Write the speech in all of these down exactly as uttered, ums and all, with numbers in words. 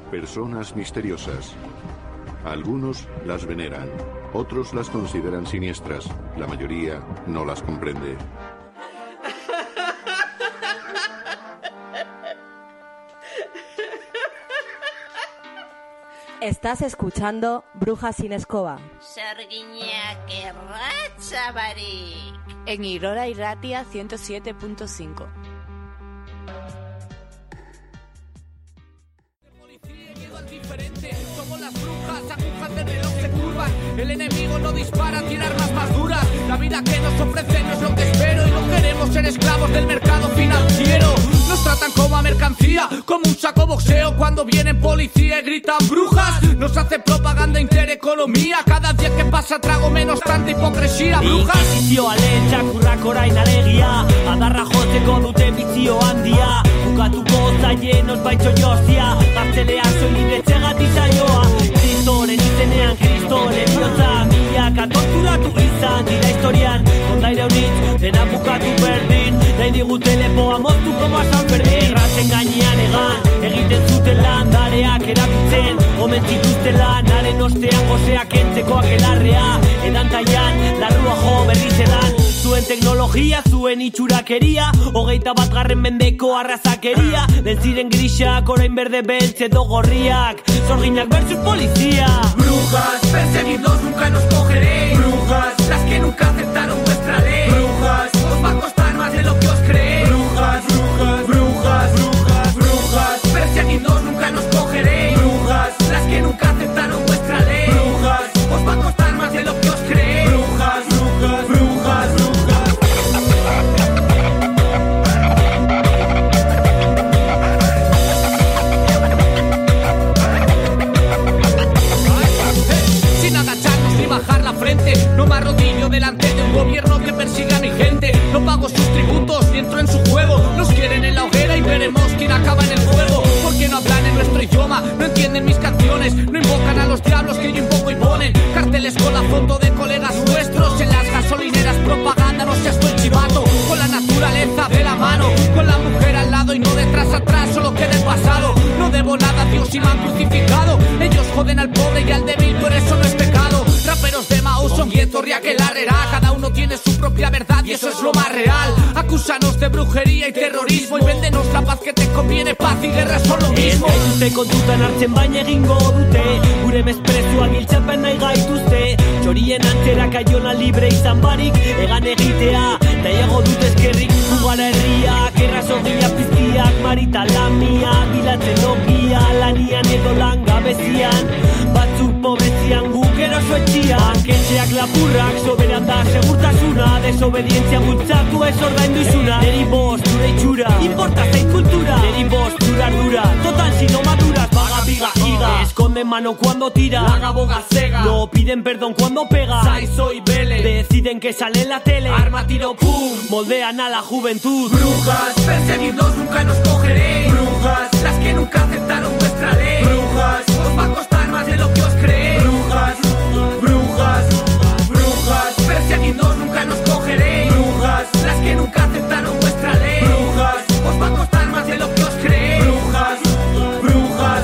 Personas misteriosas. Algunos las veneran, otros las consideran siniestras. La mayoría no las comprende. Estás escuchando Brujas sin Escoba. Sargiñak erratza barik. En Irora Irratia ciento siete punto cinco. Somos las brujas, agujas del reloj se curvan. El enemigo no dispara, tiene armas más duras. La vida que nos ofrecen no es lo que espero. Y no queremos ser esclavos del mercado financiero. Nos tratan como a mercancía, como un saco boxeo. Cuando vienen policía y gritan brujas, nos hace propaganda intereconomía. Cada día que pasa trago menos tanta hipocresía. Brujas Inkisizioaren txakurrak orain alegia, adarra joteko dute bizio handia. Bukatuko zaien osbaitxo jozia, gartzelean soilik etxegatik saioa. Kristoren izenean, kristoren bihotza, milaka torturatu izan dira historian. Kondaire honitz, dena bukatu berdin, nahi digute lepoa moztu como a San Fermin. Erratzen gainean egan, egiten zuten lan, dareak erabiltzen, omen zituzten lan, haren ostean gozeak entzeko akelarrea. Edantaian, larrua jo berriz edan, zuen teknologia, zuen itxurakeria, hogeita bat garren mendeko arrazakeria. Den ziren grisak, orain berde beltz edo gorriak, zorginak versus policía. Brujas, perseguidos nunca nos cogeréis. Brujas, las que nunca aceptaron vuestra ley. Brujas, os va a costar más de lo que os creéis. Brujas, brujas, brujas, brujas, brujas, perseguidos nunca nos cogeréis. Brujas, las que nunca aceptaron vuestra ley. Brujas, os va a costar más de lo que os creéis. Brujas, brujas, brujas, brujas. Bajar la frente, no me arrodillo delante de un gobierno que persigue a mi gente. No pago sus tributos ni entro en su juego. Nos quieren en la hoguera y veremos quién acaba en el fuego. Porque no hablan en nuestro idioma, no entienden mis canciones, no invocan a los diablos que yo invoco y ponen carteles con la foto de colegas nuestros en las gasolineras. Propaganda, no seas tú el chivato. Con la naturaleza de la mano, con la mujer al lado y no detrás atrás, solo queda el pasado. No debo nada a Dios y me han crucificado. Ellos joden al pobre y al débil, por eso no es pecado. Raperos de Mao son Guietorria que la herrera. Cada uno tiene su propia verdad y eso es lo más real. Acúsanos de brujería y terrorismo y véndenos la paz que te conviene. Paz y guerra son lo mismo. Ez gaituzte kontutan hartzen baina egingo dute, gure mezprezuak giltzapen nahi gaituzte. Txorien antzera kaiona libre izan barik, egan egitea nahiago dut eskerrik. Ugara herriak, errazogia piztiak, marita lamia, bilatzen ogia, lanian edo langabezian, batzuk pobrezian guk eroso etxian. Banketxeak lapurrak, soberan da segurtasuna, desobedientzia bultzatu ez ordaindu izuna. Neri bost, zure itxura, importa zein kultura, neri bost, zure ardura, total si no maduras, vaga, viga, higa. Esconden mano cuando tira, laga, boga, cega. No piden perdón cuando pega, Sai, soy, vele. Deciden que sale en la tele, arma, tiro, pum. Moldean a la juventud. Brujas, perseguidos nunca nos cogeréis. Brujas, las que nunca aceptaron vuestra ley. Brujas, os va a costar más de lo que os creéis. Brujas, brujas, brujas, perseguidos nunca nos cogeréis. Brujas, las que nunca aceptaron vuestra ley. Brujas, os va a costar más de lo que os creéis. Brujas, brujas.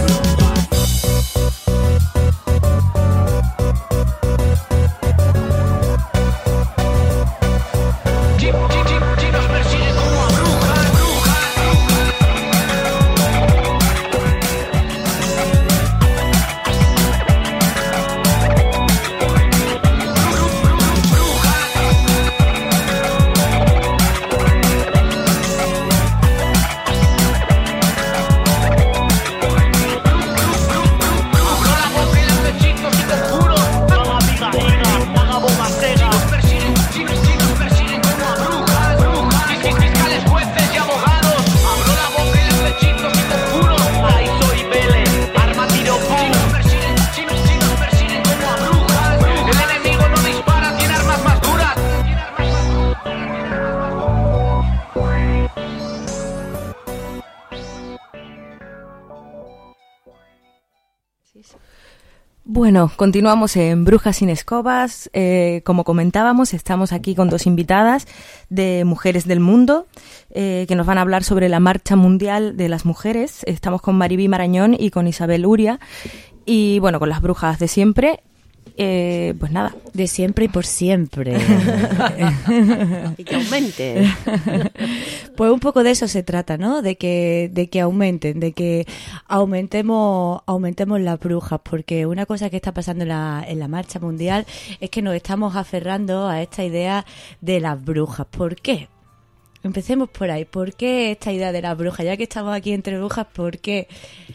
Chip, chip, chip, chip, nos persiguen como a brujas, brujas. Bueno, continuamos en Brujas sin Escobas. Eh, como comentábamos, estamos aquí con dos invitadas de Mujeres del Mundo eh, que nos van a hablar sobre la Marcha Mundial de las Mujeres. Estamos con Maribí Marañón y con Isabel Uria. Y bueno, con las brujas de siempre. Eh, pues nada. De siempre y por siempre. Y que aumente. Pues un poco de eso se trata, ¿no? De que, de que aumenten, de que aumentemos, aumentemos las brujas, porque una cosa que está pasando en la, en la marcha mundial es que nos estamos aferrando a esta idea de las brujas. ¿Por qué? Empecemos por ahí. ¿Por qué esta idea de las brujas? Ya que estamos aquí entre brujas, ¿por qué?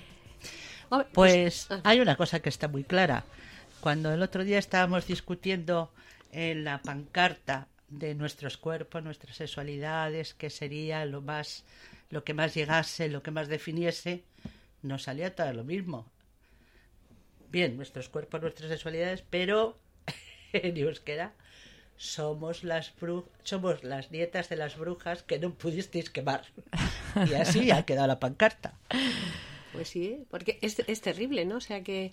Pues hay una cosa que está muy clara. Cuando el otro día estábamos discutiendo en la pancarta de nuestros cuerpos, nuestras sexualidades, qué sería lo más, lo que más llegase, lo que más definiese, nos salía todo lo mismo. Bien, nuestros cuerpos, nuestras sexualidades, pero en euskera somos las bru- somos las nietas de las brujas que no pudisteis quemar. Y así ha quedado la pancarta. Pues sí, porque es, es terrible, ¿no? O sea que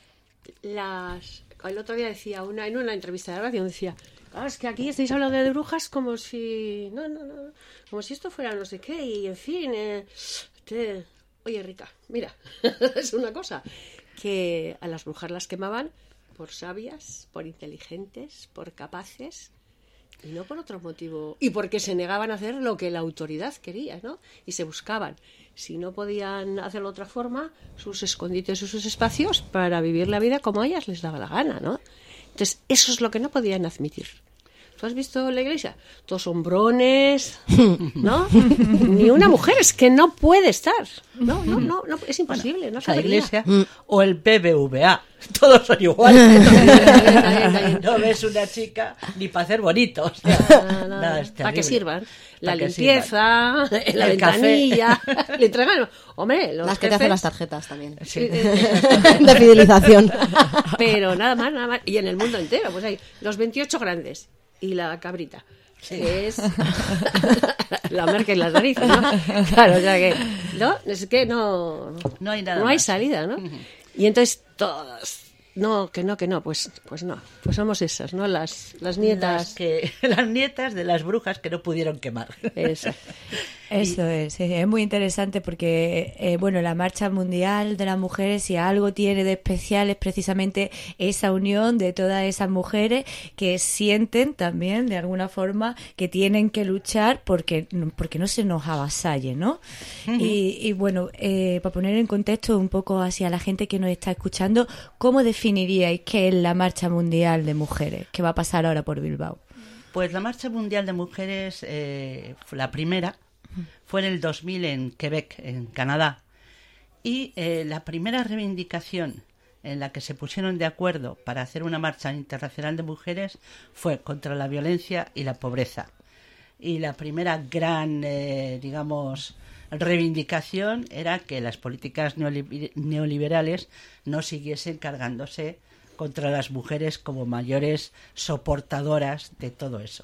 las el otro día decía una en una entrevista de radio decía, ah, es que aquí estáis hablando de brujas como si no no no como si esto fuera no sé qué y en fin eh, te... oye Rita, mira, es una cosa que a las brujas las quemaban por sabias, por inteligentes, por capaces y no por otro motivo, y porque se negaban a hacer lo que la autoridad quería, ¿no? Y se buscaban, si no podían hacerlo de otra forma, sus escondites y sus espacios para vivir la vida como a ellas les daba la gana, ¿no? Entonces, eso es lo que no podían admitir. ¿Tú has visto la iglesia? Todos hombrones, ¿no? Ni una mujer, es que no puede estar. No, no, no, no es imposible. Bueno, no la debería. iglesia o el B B V A, todos son iguales. No ves una chica ni para hacer bonito. O sea, nada, nada. nada, es Para que terrible. sirvan. La Pa' que limpieza, sirvan. la El ventanilla, le entregan. Hombre, los las que jefes, te hacen las tarjetas también. Sí. De fidelización. Pero nada más, nada más. Y en el mundo entero, pues hay los veintiocho grandes y la cabrita, sí. Que es la marca y las narices, ¿no? Claro, o sea que, ¿no? Es que no, no hay nada no hay más. salida, ¿no? Uh-huh. Y entonces todas, no, que no, que no, pues, pues no, pues somos esas, ¿no? Las, las nietas. Las, que, las nietas de las brujas que no pudieron quemar. Eso. Eso es, es muy interesante porque, eh, bueno, la Marcha Mundial de las Mujeres, si algo tiene de especial, es precisamente esa unión de todas esas mujeres que sienten también, de alguna forma, que tienen que luchar porque, porque no se nos avasalle, ¿no? Uh-huh. Y, y bueno, eh, para poner en contexto un poco hacia la gente que nos está escuchando, ¿cómo definiríais qué es la Marcha Mundial de Mujeres que va a pasar ahora por Bilbao? Pues la Marcha Mundial de Mujeres, eh, la primera, fue en el dos mil en Quebec, en Canadá. Y eh, la primera reivindicación en la que se pusieron de acuerdo para hacer una marcha internacional de mujeres fue contra la violencia y la pobreza. Y la primera gran, eh, digamos, reivindicación era que las políticas neoliber- neoliberales no siguiesen cargándose contra las mujeres como mayores soportadoras de todo eso.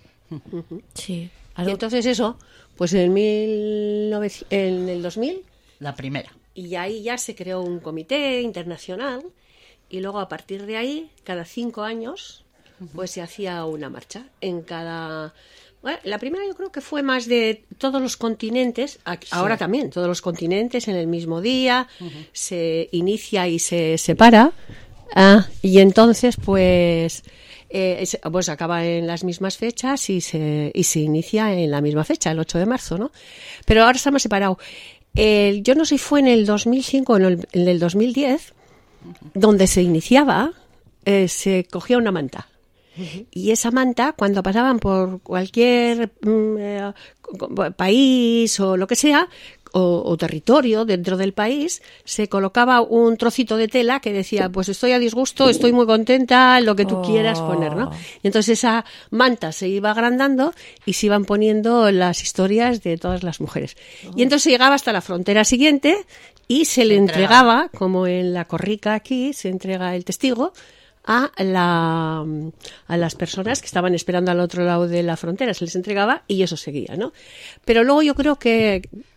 Sí. Y entonces eso, pues en, mil novecientos, en el dos mil... La primera. Y ahí ya se creó un comité internacional y luego a partir de ahí, cada cinco años, pues se hacía una marcha en cada... Bueno, la primera yo creo que fue más de todos los continentes, ahora sí. También, todos los continentes en el mismo día, uh-huh. Se inicia y se separa, ah, y entonces pues... Eh, pues acaba en las mismas fechas y se, y se inicia en la misma fecha, el ocho de marzo, ¿no? Pero ahora estamos separados. Eh, yo no sé si fue en el dos mil cinco o en el, en el dos mil diez, donde se iniciaba, eh, se cogía una manta. Uh-huh. Y esa manta, cuando pasaban por cualquier mm, eh, país o lo que sea, O, o territorio dentro del país, se colocaba un trocito de tela que decía, pues estoy a disgusto, estoy muy contenta, lo que tú oh. quieras poner, ¿no? Y entonces esa manta se iba agrandando y se iban poniendo las historias de todas las mujeres. Oh. Y entonces llegaba hasta la frontera siguiente y se, se le entregaba, entregaba, como en la corrica aquí, se entrega el testigo a la a las personas que estaban esperando al otro lado de la frontera, se les entregaba y eso seguía, ¿no? Pero luego yo creo que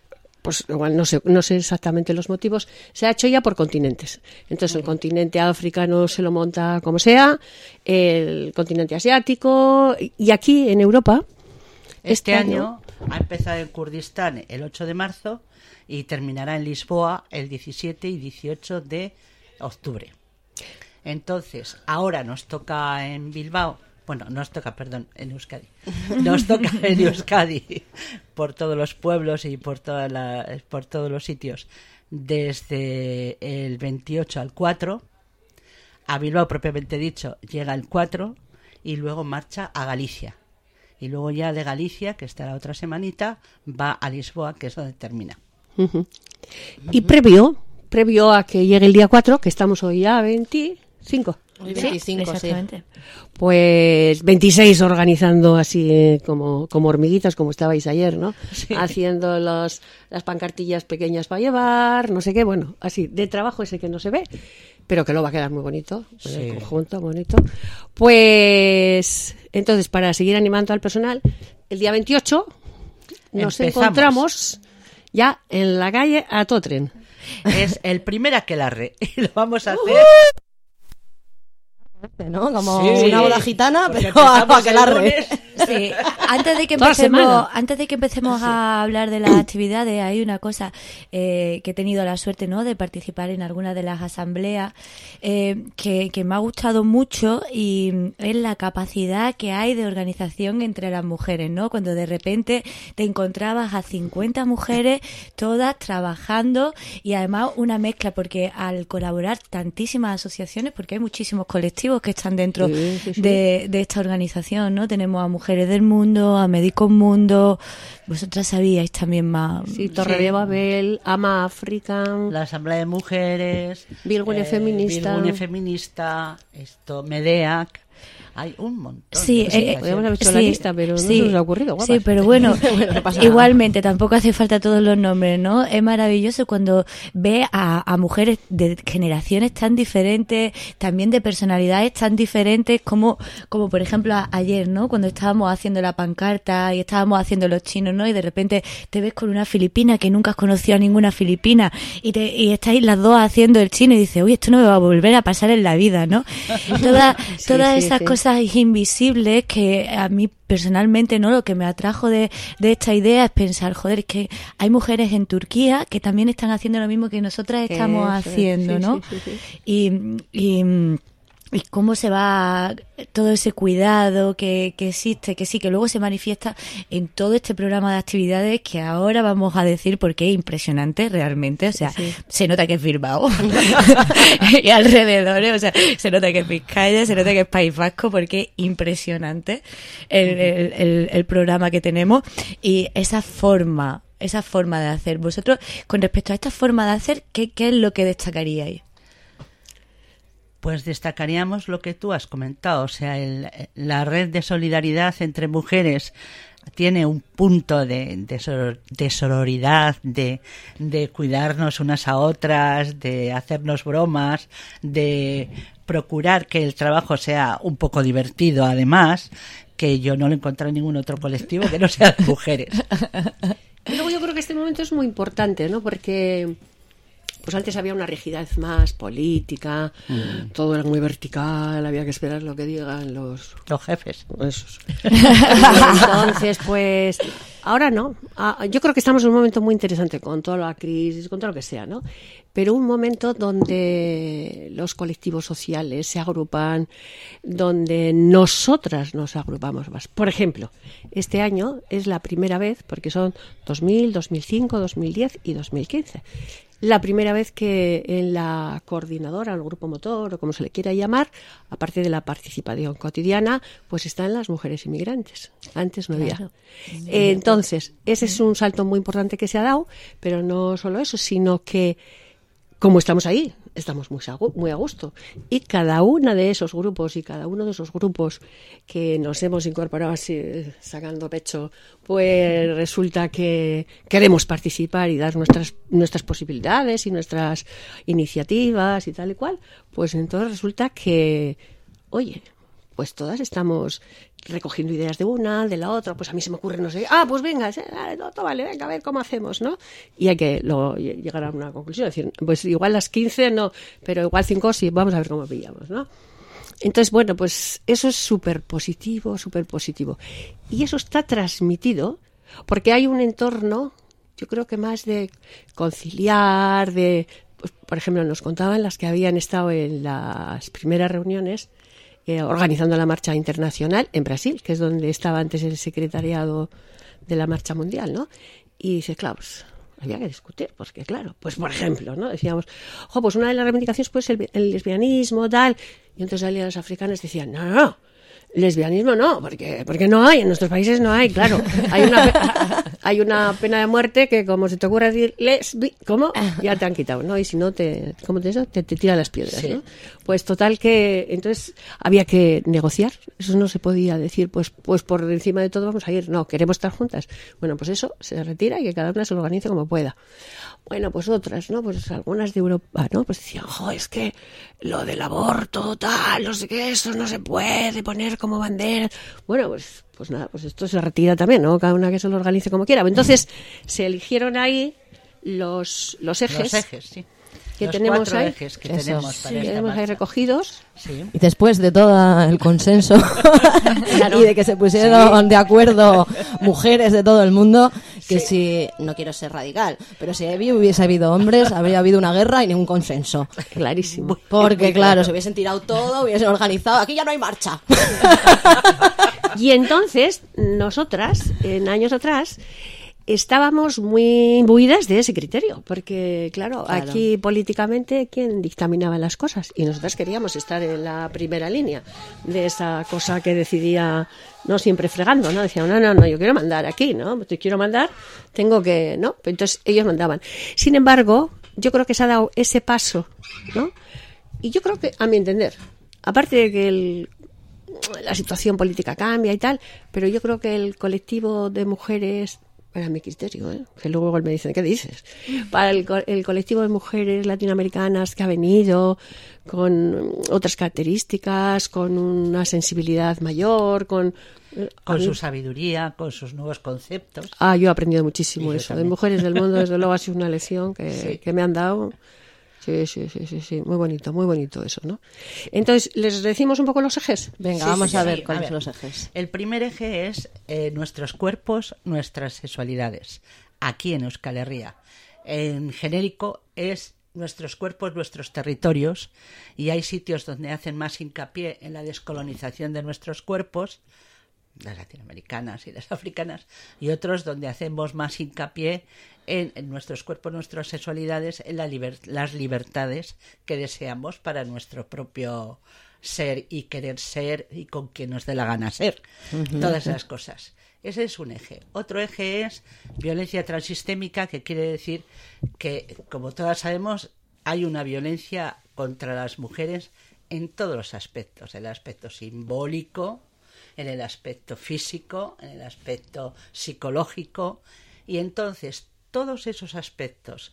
pues igual no sé, no sé exactamente los motivos, se ha hecho ya por continentes. Entonces, el continente africano se lo monta como sea, el continente asiático, y aquí en Europa. Este, este año, año ha empezado en Kurdistán el ocho de marzo y terminará en Lisboa el diecisiete y dieciocho de octubre. Entonces, ahora nos toca en Bilbao. Bueno, nos toca, perdón, en Euskadi. Nos toca en Euskadi por todos los pueblos y por, toda la, por todos los sitios desde el veintiocho al cuatro. A Bilbao, propiamente dicho, llega el cuatro y luego marcha a Galicia. Y luego ya de Galicia, que está la otra semanita, va a Lisboa, que es donde termina. Uh-huh. Y previo, previo a que llegue el día cuatro, que estamos hoy ya veinticinco. Hoy veinticinco, sí, exactamente. Sí. Pues veintiséis organizando así eh, como, como hormiguitas, como estabais ayer, ¿no? Sí. Haciendo los, las pancartillas pequeñas para llevar, no sé qué, bueno, así, de trabajo ese que no se ve, pero que lo va a quedar muy bonito, en sí. el conjunto, bonito. Pues, entonces, para seguir animando al personal, el día veintiocho nos Empezamos. encontramos ya en la calle a todo tren. Es el primer aquelarre y lo vamos a hacer... ¿no? Como sí, una boda gitana, porque pero a empezamos el aquelarre. lunes. Sí, antes de que Toda empecemos, semana. antes de que empecemos a hablar de las actividades, hay una cosa eh, que he tenido la suerte, ¿no?, de participar en algunas de las asambleas eh, que, que me ha gustado mucho, y es la capacidad que hay de organización entre las mujeres, ¿no? Cuando de repente te encontrabas a cincuenta mujeres todas trabajando, y además una mezcla, porque al colaborar tantísimas asociaciones, porque hay muchísimos colectivos que están dentro Sí, sí, sí. de, de esta organización, ¿no? Tenemos a Mujeres del Mundo, a Médicos Mundo, vosotras sabíais también más. Sí, Torre Sí. de Babel, Ama African, La Asamblea de Mujeres, Bilgune Feminista. Bilgune Feminista, esto, Medeac, hay un montón. Sí, de eh, eh, podríamos haber hecho sí, la lista, pero no sí, se nos ha ocurrido, guapas. sí, pero bueno, Bueno, no pasa nada. igualmente tampoco hace falta todos los nombres, ¿no? Es maravilloso cuando ve a, a mujeres de generaciones tan diferentes, también de personalidades tan diferentes, como, como por ejemplo a- ayer, ¿no? Cuando estábamos haciendo la pancarta y estábamos haciendo los chinos, ¿no? Y de repente te ves con una filipina que nunca has conocido a ninguna filipina, y, te, y estáis las dos haciendo el chino y dices, uy, esto no me va a volver a pasar en la vida, ¿no? Toda, Sí, todas sí, esas sí. cosas invisibles que a mí personalmente, ¿no? Lo que me atrajo de, de esta idea es pensar, joder, es que hay mujeres en Turquía que también están haciendo lo mismo que nosotras estamos Eso es, haciendo, sí, ¿no? sí, sí, sí. Y, y, y cómo se va todo ese cuidado que, que existe, que sí, que luego se manifiesta en todo este programa de actividades que ahora vamos a decir porque es impresionante realmente, o sea, Sí. se nota que es Bilbao y alrededores, o sea, se nota que es Vizcaya, se nota que es País Vasco, porque es impresionante el, el, el, el programa que tenemos, y esa forma, esa forma de hacer. Vosotros, con respecto a esta forma de hacer, ¿qué, qué es lo que destacaríais? Pues destacaríamos lo que tú has comentado, o sea, el, la red de solidaridad entre mujeres tiene un punto de, de, soror, de sororidad, de, de cuidarnos unas a otras, de hacernos bromas, de procurar que el trabajo sea un poco divertido, además, que yo no lo encontré en ningún otro colectivo que no sea de mujeres. Y luego yo creo que este momento es muy importante, ¿no? Porque pues antes había una rigidez más política, mm. todo era muy vertical, había que esperar lo que digan los... Los jefes. Esos. Entonces, pues, ahora no. Ah, yo creo que estamos en un momento muy interesante con toda la crisis, con todo lo que sea, ¿no? Pero un momento donde los colectivos sociales se agrupan, donde nosotras nos agrupamos más. Por ejemplo, este año es la primera vez, porque son dos mil, dos mil cinco, dos mil diez y dos mil quince, la primera vez que en la coordinadora, el grupo motor o como se le quiera llamar, aparte de la participación cotidiana, pues están las mujeres inmigrantes. Antes no había. Claro. Eh, entonces, ese es un salto muy importante que se ha dado, pero no solo eso, sino que como estamos ahí, estamos muy a, muy a gusto. Y cada uno de esos grupos y cada uno de esos grupos que nos hemos incorporado así, sacando pecho, pues resulta que queremos participar y dar nuestras nuestras posibilidades y nuestras iniciativas y tal y cual, pues entonces resulta que, oye, pues todas estamos recogiendo ideas de una, de la otra, pues a mí se me ocurre no sé, ah, pues venga, no, no, vale, venga, a ver cómo hacemos, ¿no? Y hay que luego llegar a una conclusión, es decir, pues igual las quince no, pero igual cinco sí, vamos a ver cómo pillamos, ¿no? Entonces, bueno, pues eso es súper positivo, súper positivo. Y eso está transmitido porque hay un entorno, yo creo que más de conciliar, de, pues, por ejemplo, nos contaban las que habían estado en las primeras reuniones eh, organizando la marcha internacional en Brasil, que es donde estaba antes el secretariado de la marcha mundial, ¿no? Y dice, claro, pues, había que discutir, porque claro, pues por ejemplo, ¿no? Decíamos, jo, pues una de las reivindicaciones pues el, el lesbianismo, tal, y entonces salían los africanos y decían, no, no, no, lesbianismo no, porque porque no hay, en nuestros países no hay, claro, hay una hay una pena de muerte que como se te ocurra decir lesbi, ¿cómo? Ya te han quitado, ¿no? Y si no te, ¿cómo te eso? Te, te tiran las piedras, sí. ¿No? Pues total que entonces había que negociar, eso no se podía decir, pues pues por encima de todo vamos a ir, no, queremos estar juntas. Bueno, pues eso se retira y que cada una se lo organice como pueda. Bueno, pues otras, ¿no? Pues algunas de Europa, ¿no? Pues decían, jo, es que lo del aborto, tal, no sé qué, eso no se puede poner como bandera. Bueno, pues pues nada, pues esto se retira también, ¿no? Cada una que se lo organice como quiera. Entonces, se eligieron ahí los, los ejes. Los ejes, sí. Que los tenemos cuatro ahí, ejes que Eso. tenemos sí, para esta tenemos ahí marcha. recogidos. Sí. Y después de todo el consenso Claro. y de que se pusieron Sí. de acuerdo mujeres de todo el mundo, que Sí. si, no quiero ser radical, pero si hubiese habido hombres, habría habido una guerra y ningún consenso. Clarísimo. Porque claro, se hubiesen tirado todo, hubiesen organizado, aquí ya no hay marcha. Y entonces, nosotras, en años atrás, estábamos muy imbuidas de ese criterio, porque claro, Claro. aquí políticamente, ¿quién dictaminaba las cosas? Y nosotras queríamos estar en la primera línea de esa cosa que decidía, no siempre fregando, ¿no? Decían, no, no, no, yo quiero mandar aquí, ¿no? Te quiero mandar, tengo que, ¿no? Entonces ellos mandaban. Sin embargo, yo creo que se ha dado ese paso, ¿no? Y yo creo que, a mi entender, aparte de que el la situación política cambia y tal, pero yo creo que el colectivo de mujeres, para mi criterio, ¿eh? Que luego me dicen, ¿qué dices? Para el, co- el colectivo de mujeres latinoamericanas que ha venido con otras características, con una sensibilidad mayor, con... eh, Con a mí- su sabiduría, con sus nuevos conceptos. Ah, yo he aprendido muchísimo Y yo eso. también. De mujeres del mundo, desde luego, ha sido una lección que, Sí. que me han dado. Sí, sí, sí, sí, sí, muy bonito, muy bonito eso, ¿no? Entonces, ¿les decimos un poco los ejes? Venga, Sí, vamos sí, a sí. ver A cuáles ver. son los ejes. El primer eje es eh, nuestros cuerpos, nuestras sexualidades, aquí en Euskal Herria. En genérico es nuestros cuerpos, nuestros territorios, y hay sitios donde hacen más hincapié en la descolonización de nuestros cuerpos, las latinoamericanas y las africanas, y otros donde hacemos más hincapié en, en nuestros cuerpos, nuestras sexualidades, en la liber- las libertades que deseamos para nuestro propio ser y querer ser y con quien nos dé la gana ser. Uh-huh. Todas esas cosas. Ese es un eje. Otro eje es violencia transistémica, que quiere decir que, como todas sabemos, hay una violencia contra las mujeres en todos los aspectos, en el aspecto simbólico, en el aspecto físico, en el aspecto psicológico, y entonces todos esos aspectos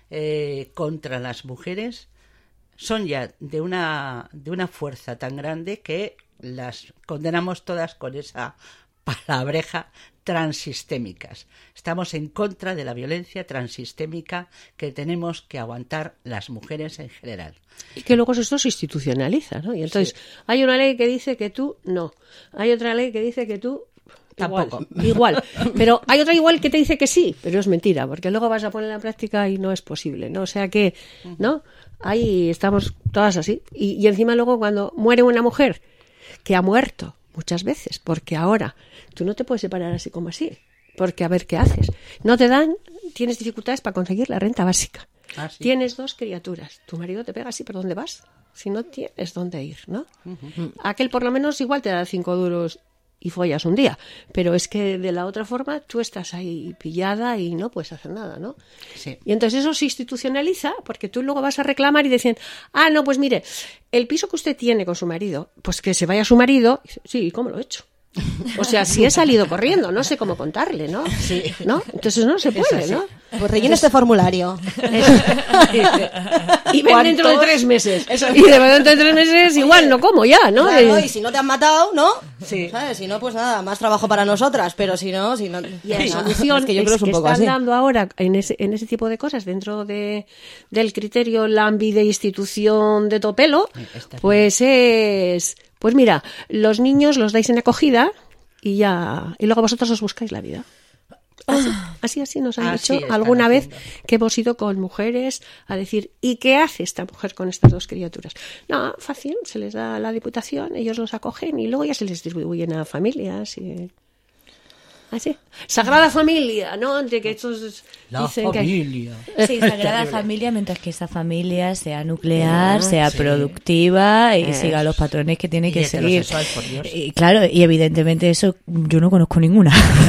eh, contra las mujeres son ya de una, de una fuerza tan grande que las condenamos todas con esa palabreja, transistémicas. Estamos en contra de la violencia transistémica que tenemos que aguantar las mujeres en general. Y que luego esto se institucionaliza, ¿no? Y entonces, sí. Hay una ley que dice que tú no. Hay otra ley que dice que tú tampoco. Igual. Pero hay otra igual que te dice que sí, pero es mentira, porque luego vas a ponerla en práctica y no es posible, ¿no? O sea que, ¿no? Ahí estamos todas así. Y, y encima luego cuando muere una mujer que ha muerto muchas veces, porque ahora tú no te puedes separar así como así, porque a ver qué haces. No te dan, tienes dificultades para conseguir la renta básica. Ah, sí. Tienes dos criaturas, tu marido te pega así, ¿por dónde vas? Si no tienes dónde ir, ¿no? Uh-huh. Aquel por lo menos igual te da cinco duros y follas un día, pero es que de la otra forma tú estás ahí pillada y no puedes hacer nada, ¿no? Sí. Y entonces eso se institucionaliza porque tú luego vas a reclamar y dicen, ah, no, pues mire, el piso que usted tiene con su marido, pues que se vaya su marido. Sí, ¿cómo lo he hecho? O sea, si he salido corriendo, no sé cómo contarle, ¿no? Sí. ¿No? Entonces no se puede, sí. ¿no? Pues rellena este formulario. Y ven dentro de tres meses. Eso. Y de dentro de tres meses igual no como ya, ¿no? Claro, y si no te han matado, ¿no? Sí. ¿Sabes? Si no, pues nada, más trabajo para nosotras, pero si no, si no... Y la solución es que yo creo es un que poco están así. Dando ahora en ese, en ese tipo de cosas dentro de, del criterio Lambi de institución de topelo, pues es... Pues mira, los niños los dais en acogida y ya... Y luego vosotros os buscáis la vida. Así, así, así nos han así dicho alguna vez que hemos ido con mujeres a decir, ¿y qué hace esta mujer con estas dos criaturas? No, fácil, se les da la diputación, ellos los acogen y luego ya se les distribuyen a familias y... Así. Sagrada Familia, ¿no? De que estos la dicen familia. Que... Sí, Sagrada Familia, mientras que esa familia sea nuclear, ah, sea sí. productiva y es. siga los patrones que tiene y que seguir. Por Dios. Y claro, y evidentemente eso yo no conozco ninguna.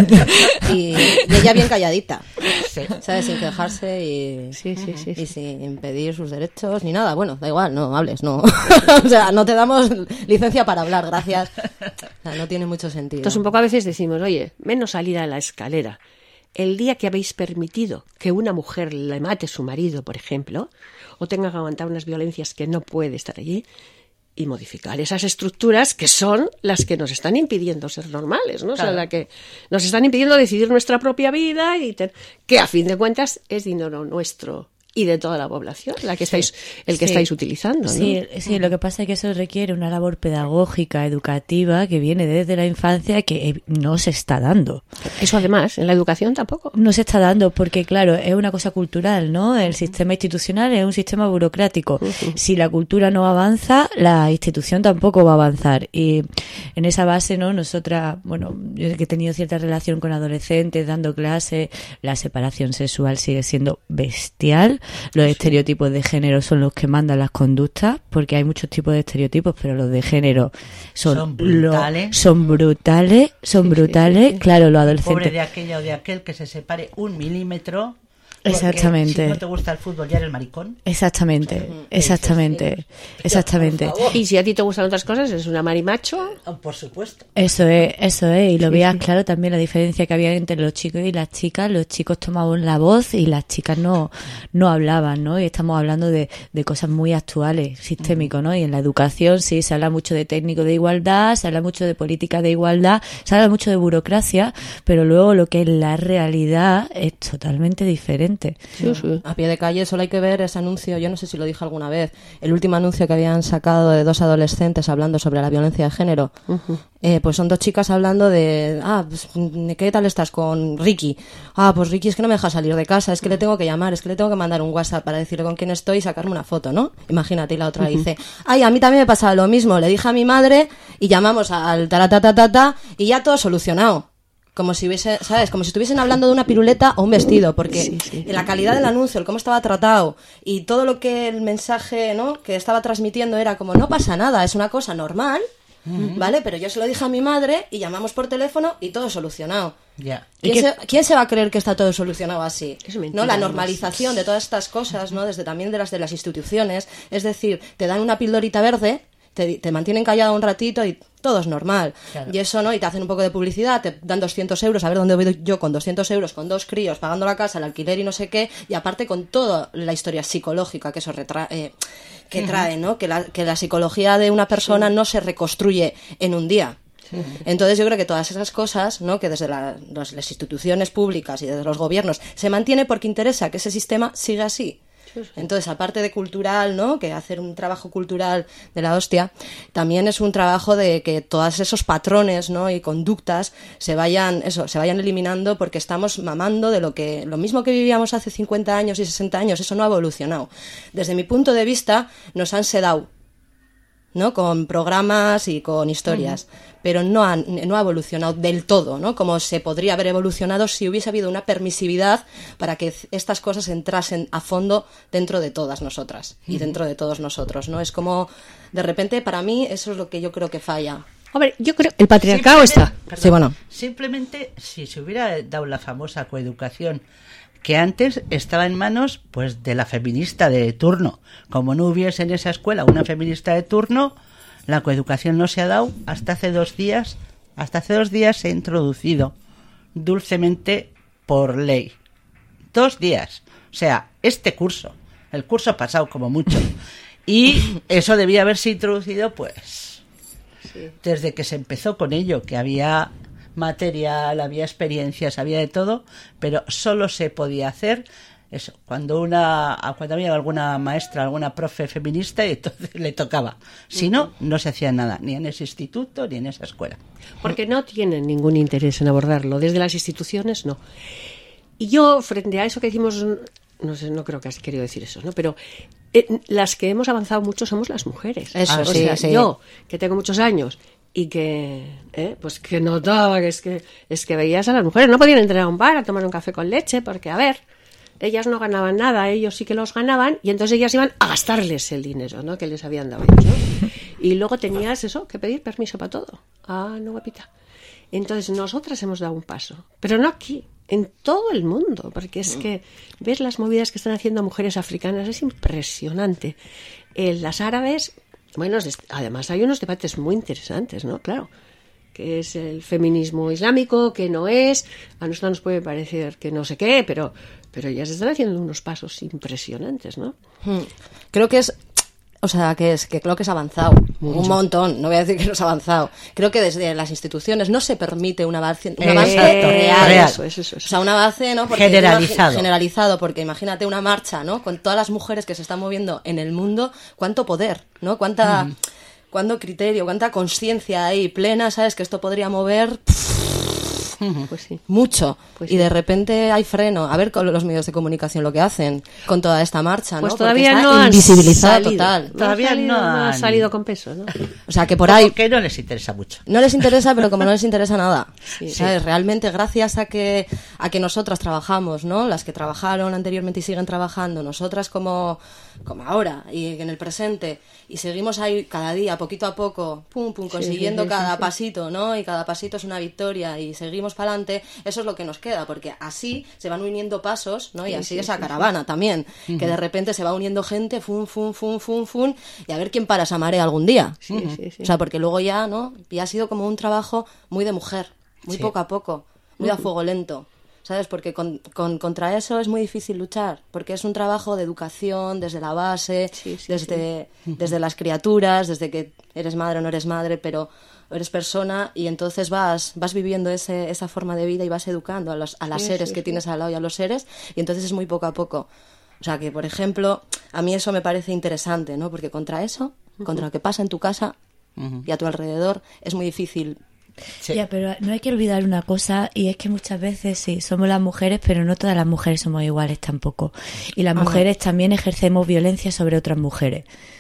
Y, y ella bien calladita, sí. ¿sabes? Sin quejarse y, sí, sí, sí, y sí. sin pedir sus derechos ni nada. Bueno, da igual, no hables, no. O sea, no te damos licencia para hablar, gracias. O sea, no tiene mucho sentido. Entonces un poco a veces decimos, oye, menos salir a la escalera. El día que habéis permitido que una mujer le mate a su marido, por ejemplo, o tenga que aguantar unas violencias que no puede estar allí, y modificar esas estructuras que son las que nos están impidiendo ser normales, ¿no? Claro. O sea, la que nos están impidiendo decidir nuestra propia vida y ten... que a fin de cuentas es dinero nuestro y de toda la población, la que estáis, el que sí. estáis utilizando, ¿no? Sí, sí, lo que pasa es que eso requiere una labor pedagógica, educativa, que viene desde la infancia que no se está dando. Eso además, en la educación tampoco. No se está dando porque, claro, es una cosa cultural, ¿no? El sistema institucional es un sistema burocrático. Uh-huh. Si la cultura no avanza, la institución tampoco va a avanzar. Y en esa base, ¿no? Nosotras, bueno, yo que he tenido cierta relación con adolescentes dando clases, la separación sexual sigue siendo bestial. Los sí. estereotipos de género son los que mandan las conductas, porque hay muchos tipos de estereotipos, pero los de género son, son brutales. Lo, son brutales, son sí, brutales. Sí, sí, sí. Claro, los adolescentes. Pobre de aquella o de aquel que se separe un milímetro. Exactamente. Si no te gusta el fútbol, ya eres maricón. Exactamente, exactamente, exactamente. Y si a ti te gustan otras cosas, eres una marimacho. Por supuesto. Eso es, eso es. Y lo sí, veas sí. claro también la diferencia que había entre los chicos y las chicas. Los chicos tomaban la voz y las chicas no, no hablaban, ¿no? Y estamos hablando de, de cosas muy actuales, sistémicos, ¿no? Y en la educación sí se habla mucho de técnico de igualdad, se habla mucho de política de igualdad, se habla mucho de burocracia, pero luego lo que es la realidad es totalmente diferente. Sí, sí. A pie de calle solo hay que ver ese anuncio, yo no sé si lo dije alguna vez, el último anuncio que habían sacado de dos adolescentes hablando sobre la violencia de género. Uh-huh. Eh, pues son dos chicas hablando de, ah, pues, ¿qué tal estás con Ricky? Ah, pues Ricky es que no me deja salir de casa, es que le tengo que llamar, es que le tengo que mandar un WhatsApp para decirle con quién estoy y sacarme una foto, ¿no? Imagínate, y la otra uh-huh. dice, ay, a mí también me pasaba lo mismo, le dije a mi madre y llamamos al taratatata y ya todo solucionado. Como si hubiese, ¿sabes? Como si estuviesen hablando de una piruleta o un vestido, porque sí, sí. la calidad del anuncio, el cómo estaba tratado y todo lo que el mensaje, ¿no? que estaba transmitiendo era como, no pasa nada, es una cosa normal, mm-hmm. ¿vale? Pero yo se lo dije a mi madre y llamamos por teléfono y todo solucionado. Yeah. ¿Quién, que... se, ¿Quién se va a creer que está todo solucionado así? Es mentira, ¿no? La normalización de todas estas cosas, ¿no? Desde también de las de las instituciones, es decir, te dan una pildorita verde, te, te mantienen callado un ratito y todo es normal. Claro. Y eso, ¿no? Y te hacen un poco de publicidad, te dan doscientos euros, a ver dónde voy yo con doscientos euros, con dos críos, pagando la casa, el alquiler y no sé qué, y aparte con toda la historia psicológica que eso retrae, eh, que uh-huh. trae, ¿no? Que la, que la psicología de una persona sí. no se reconstruye en un día. Sí. Entonces yo creo que todas esas cosas, ¿no? que desde la, las, las instituciones públicas y desde los gobiernos se mantiene porque interesa que ese sistema siga así. Entonces, aparte de cultural, ¿no? Que hacer un trabajo cultural de la hostia, también es un trabajo de que todos esos patrones, ¿no? y conductas se vayan, eso, se vayan eliminando porque estamos mamando de lo que, lo mismo que vivíamos hace cincuenta años y sesenta años, eso no ha evolucionado. Desde mi punto de vista, nos han sedado, ¿no? Con programas y con historias, uh-huh. pero no ha, no ha evolucionado del todo, ¿no? Como se podría haber evolucionado si hubiese habido una permisividad para que estas cosas entrasen a fondo dentro de todas nosotras uh-huh. y dentro de todos nosotros, ¿no? Es como, de repente, para mí, eso es lo que yo creo que falla. Hombre, yo creo el patriarcado está. Perdón, sí, bueno. Simplemente, si se hubiera dado la famosa coeducación que antes estaba en manos pues de la feminista de turno. Como no hubiese en esa escuela una feminista de turno, la coeducación no se ha dado hasta hace dos días. Hasta hace dos días se ha introducido dulcemente por ley. dos días. O sea, este curso, el curso pasado como mucho. Y eso debía haberse introducido, pues, sí. desde que se empezó con ello, que había material, había experiencias, había de todo, pero solo se podía hacer eso, cuando una cuando había alguna maestra, alguna profe feminista, y entonces le tocaba. Si no, no se hacía nada, ni en ese instituto ni en esa escuela. Porque no tienen ningún interés en abordarlo, desde las instituciones no. Y yo, frente a eso que decimos, no sé, no creo que has querido decir eso, ¿no? Pero eh, las que hemos avanzado mucho somos las mujeres. Eso, ah, o sí, sea, sí. Yo, que tengo muchos años y que, eh, pues que notaba que es que es que veías a las mujeres, no podían entrar a un bar a tomar un café con leche, porque, a ver, ellas no ganaban nada, ellos sí que los ganaban, y entonces ellas iban a gastarles el dinero, ¿no?, que les habían dado ellos, ¿no? Y luego tenías eso, que pedir permiso para todo. Ah, no, guapita. Entonces nosotras hemos dado un paso, pero no aquí, en todo el mundo, porque es que ves las movidas que están haciendo mujeres africanas, es impresionante. En las árabes, bueno, además hay unos debates muy interesantes, ¿no? Claro, que es el feminismo islámico, que no es, a nosotros nos puede parecer que no sé qué, pero, pero ya se están haciendo unos pasos impresionantes, ¿no? Creo que es... O sea, que es que creo que es avanzado mucho. Un montón, no voy a decir que no es avanzado. Creo que desde las instituciones no se permite un avance, un avance eh, real. real. Eso, eso, eso. O sea, un avance, ¿no? Porque generalizado. Generalizado, porque imagínate una marcha, ¿no? Con todas las mujeres que se están moviendo en el mundo, cuánto poder, ¿no? Cuánta, mm. cuánto criterio, cuánta conciencia hay plena, ¿sabes? Que esto podría mover... Pues sí. Mucho. Pues sí. Y de repente hay freno. A ver con los medios de comunicación lo que hacen con toda esta marcha, ¿no? Pues todavía Porque no está han invisibilizado salido. total. Todavía no, no han... ha salido con peso, ¿no? O sea, que por ahí... Que no les interesa mucho. No les interesa, pero como no les interesa nada. Sí, ¿Sabes? sí. Realmente gracias a que a que nosotras trabajamos, ¿no? Las que trabajaron anteriormente y siguen trabajando, nosotras como, como ahora y en el presente, y seguimos ahí cada día, poquito a poco, pum, pum, consiguiendo sí, sí, sí, cada sí. pasito, ¿no? Y cada pasito es una victoria y seguimos para adelante. Eso es lo que nos queda, porque así se van uniendo pasos, ¿no? Y Sí, así sí, esa sí, caravana sí. también, Uh-huh. que de repente se va uniendo gente, fum, fum, fum, fum, fum, y a ver quién para esa marea algún día. Sí, Uh-huh. sí, sí. O sea, porque luego ya, ¿no? Y ha sido como un trabajo muy de mujer, muy Sí. poco a poco, muy a fuego lento. ¿Sabes? Porque con, con, contra eso es muy difícil luchar, porque es un trabajo de educación, desde la base, Sí, sí, desde, sí. desde las criaturas, desde que eres madre o no eres madre, pero eres persona, y entonces vas vas viviendo ese, esa forma de vida y vas educando a, los, a las Sí, seres sí, que sí. tienes al lado y a los seres, y entonces es muy poco a poco. O sea que, por ejemplo, a mí eso me parece interesante, ¿no? Porque contra eso, contra lo que pasa en tu casa Uh-huh. y a tu alrededor, es muy difícil. Sí. Ya, pero no hay que olvidar una cosa, y es que muchas veces sí, somos las mujeres, pero no todas las mujeres somos iguales tampoco. Y las Ah, mujeres también ejercemos violencia sobre otras mujeres.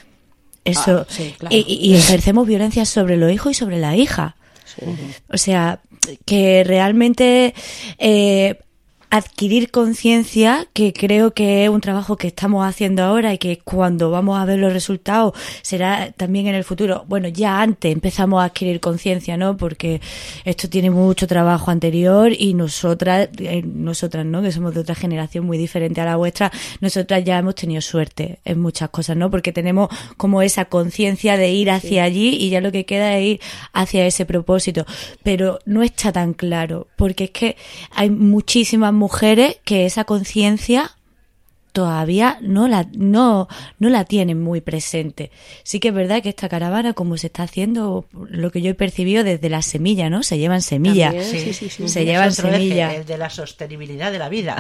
Eso. Ah, sí, claro. y, y ejercemos violencia sobre los hijos y sobre las hijas. Sí. O sea, que realmente eh, adquirir conciencia, que creo que es un trabajo que estamos haciendo ahora y que cuando vamos a ver los resultados será también en el futuro. Bueno, ya antes empezamos a adquirir conciencia, ¿no? Porque esto tiene mucho trabajo anterior, y nosotras, eh, nosotras, ¿no? Que somos de otra generación muy diferente a la vuestra, nosotras ya hemos tenido suerte en muchas cosas, ¿no? Porque tenemos como esa conciencia de ir hacia Sí. allí, y ya lo que queda es ir hacia ese propósito. Pero no está tan claro, porque es que hay muchísimas mujeres que esa conciencia todavía no la no no la tienen muy presente. Sí que es verdad que esta caravana, como se está haciendo, lo que yo he percibido desde la semilla, ¿no? Se llevan semilla. También, sí, sí, sí. Se Es llevan otro eje, semilla. el de la sostenibilidad de la vida.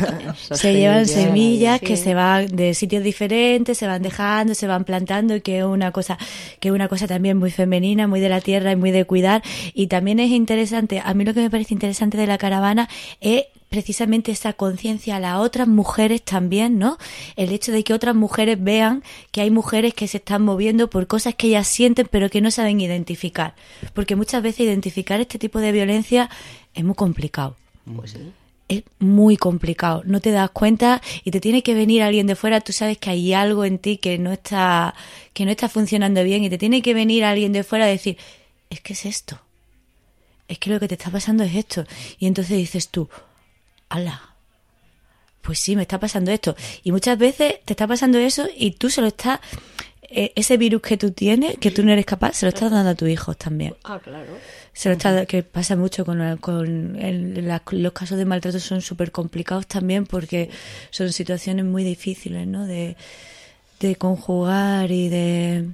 Se llevan semillas sí. que se van de sitios diferentes, se van dejando, se van plantando, y que es una cosa, que es una cosa también muy femenina, muy de la tierra y muy de cuidar. Y también es interesante, a mí lo que me parece interesante de la caravana es precisamente esa conciencia a las otras mujeres también, ¿no? El hecho de que otras mujeres vean que hay mujeres que se están moviendo por cosas que ellas sienten pero que no saben identificar. Porque muchas veces identificar este tipo de violencia es muy complicado. Pues sí. Es muy complicado. No te das cuenta y te tiene que venir alguien de fuera. Tú sabes que hay algo en ti que no está, que no está funcionando bien, y te tiene que venir alguien de fuera a decir, es que es esto. Es que lo que te está pasando es esto. Y entonces dices tú, ¡hala! Pues sí, me está pasando esto. Y muchas veces te está pasando eso y tú se lo estás eh, ese virus que tú tienes, que tú no eres capaz, se lo estás dando a tus hijos también. Ah, claro. Se lo está, que pasa mucho con, con el, la, los casos de maltrato son súper complicados también porque son situaciones muy difíciles, ¿no? De, de conjugar y de...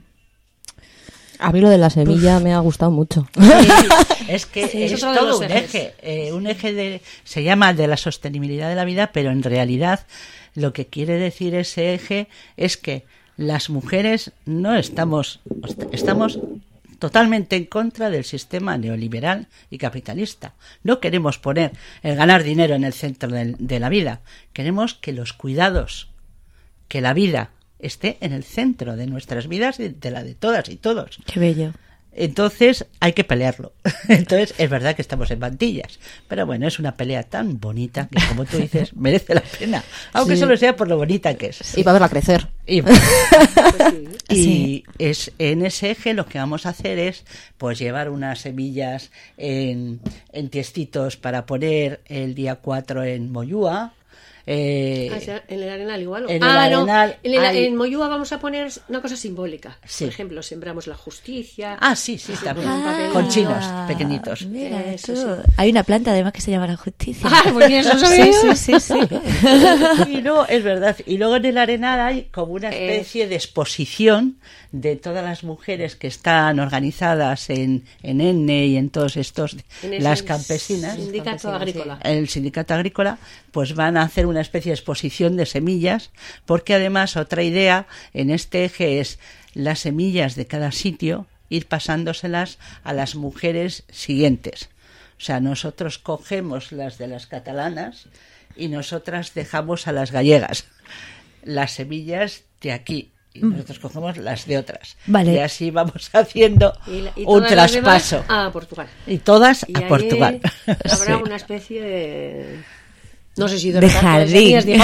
A mí lo de la semilla Uf. me ha gustado mucho. Sí, es que sí, es todo un ejes. eje, eh, un eje de, se llama de la sostenibilidad de la vida, pero en realidad lo que quiere decir ese eje es que las mujeres no estamos, estamos totalmente en contra del sistema neoliberal y capitalista. No queremos poner el ganar dinero en el centro de, de la vida. Queremos que los cuidados, que la vida esté en el centro de nuestras vidas y de la de todas y todos. Qué bello. Entonces hay que pelearlo. Entonces es verdad que estamos en bantillas, pero bueno, es una pelea tan bonita que, como tú dices, merece la pena, aunque sí. solo sea por lo bonita que es. Y para verla crecer. Y, pues sí. y sí. es en ese eje lo que vamos a hacer es pues llevar unas semillas en, en tiestitos para poner el día cuatro en Moyúa. Eh, ah, o sea, en el Arenal igual. En ah, el Arenal, no. En, el, hay... en Moyúa vamos a poner una cosa simbólica. Sí. Por ejemplo, sembramos la justicia. Ah, sí, sí, también. Ah, con chinos pequeñitos. Mira, eso, sí. Hay una planta además que se llama la justicia. Ah, muy bien, eso sabía. Sí, sí, sí, sí. Y luego, es verdad, y luego en el Arenal hay como una especie eh. de exposición de todas las mujeres que están organizadas en, en E N E y en todos estos, en las campesinas. Sindicato agrícola. El sindicato agrícola, pues van a hacer una especie de exposición de semillas, porque además otra idea en este eje es las semillas de cada sitio, ir pasándoselas a las mujeres siguientes. O sea, nosotros cogemos las de las catalanas y nosotras dejamos a las gallegas las semillas de aquí. Y nosotros cogemos las de otras. Vale. Y así vamos haciendo y la, y un traspaso. A Portugal. Y todas y a Portugal. Habrá sí. una especie de... No sé si de, de jardín. Digo,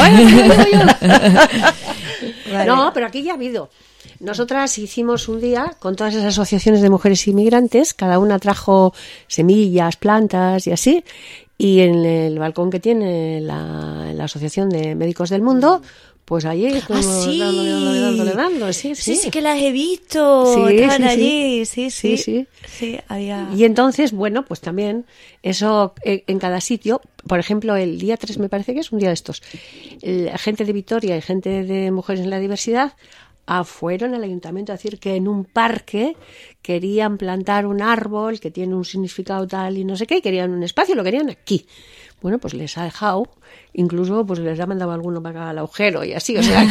vale. No, pero aquí ya ha habido. Nosotras hicimos un día con todas esas asociaciones de mujeres inmigrantes. Cada una trajo semillas, plantas y así. Y en el balcón que tiene la, la Asociación de Médicos del Mundo... Pues allí estuvimos ah, sí. dándole, dándole, dándole, dándole, sí, sí. Sí, sí que las he visto, sí, estaban sí, allí, sí, sí, sí, sí. sí, había... Y entonces, bueno, pues también eso en cada sitio, por ejemplo, el día tres me parece que es un día de estos, la gente de Vitoria y gente de Mujeres en la Diversidad fueron al ayuntamiento a decir que en un parque querían plantar un árbol que tiene un significado tal y no sé qué, y querían un espacio, lo querían aquí. Bueno, pues les ha dejado, incluso pues les ha mandado alguno para el agujero y así, o sea.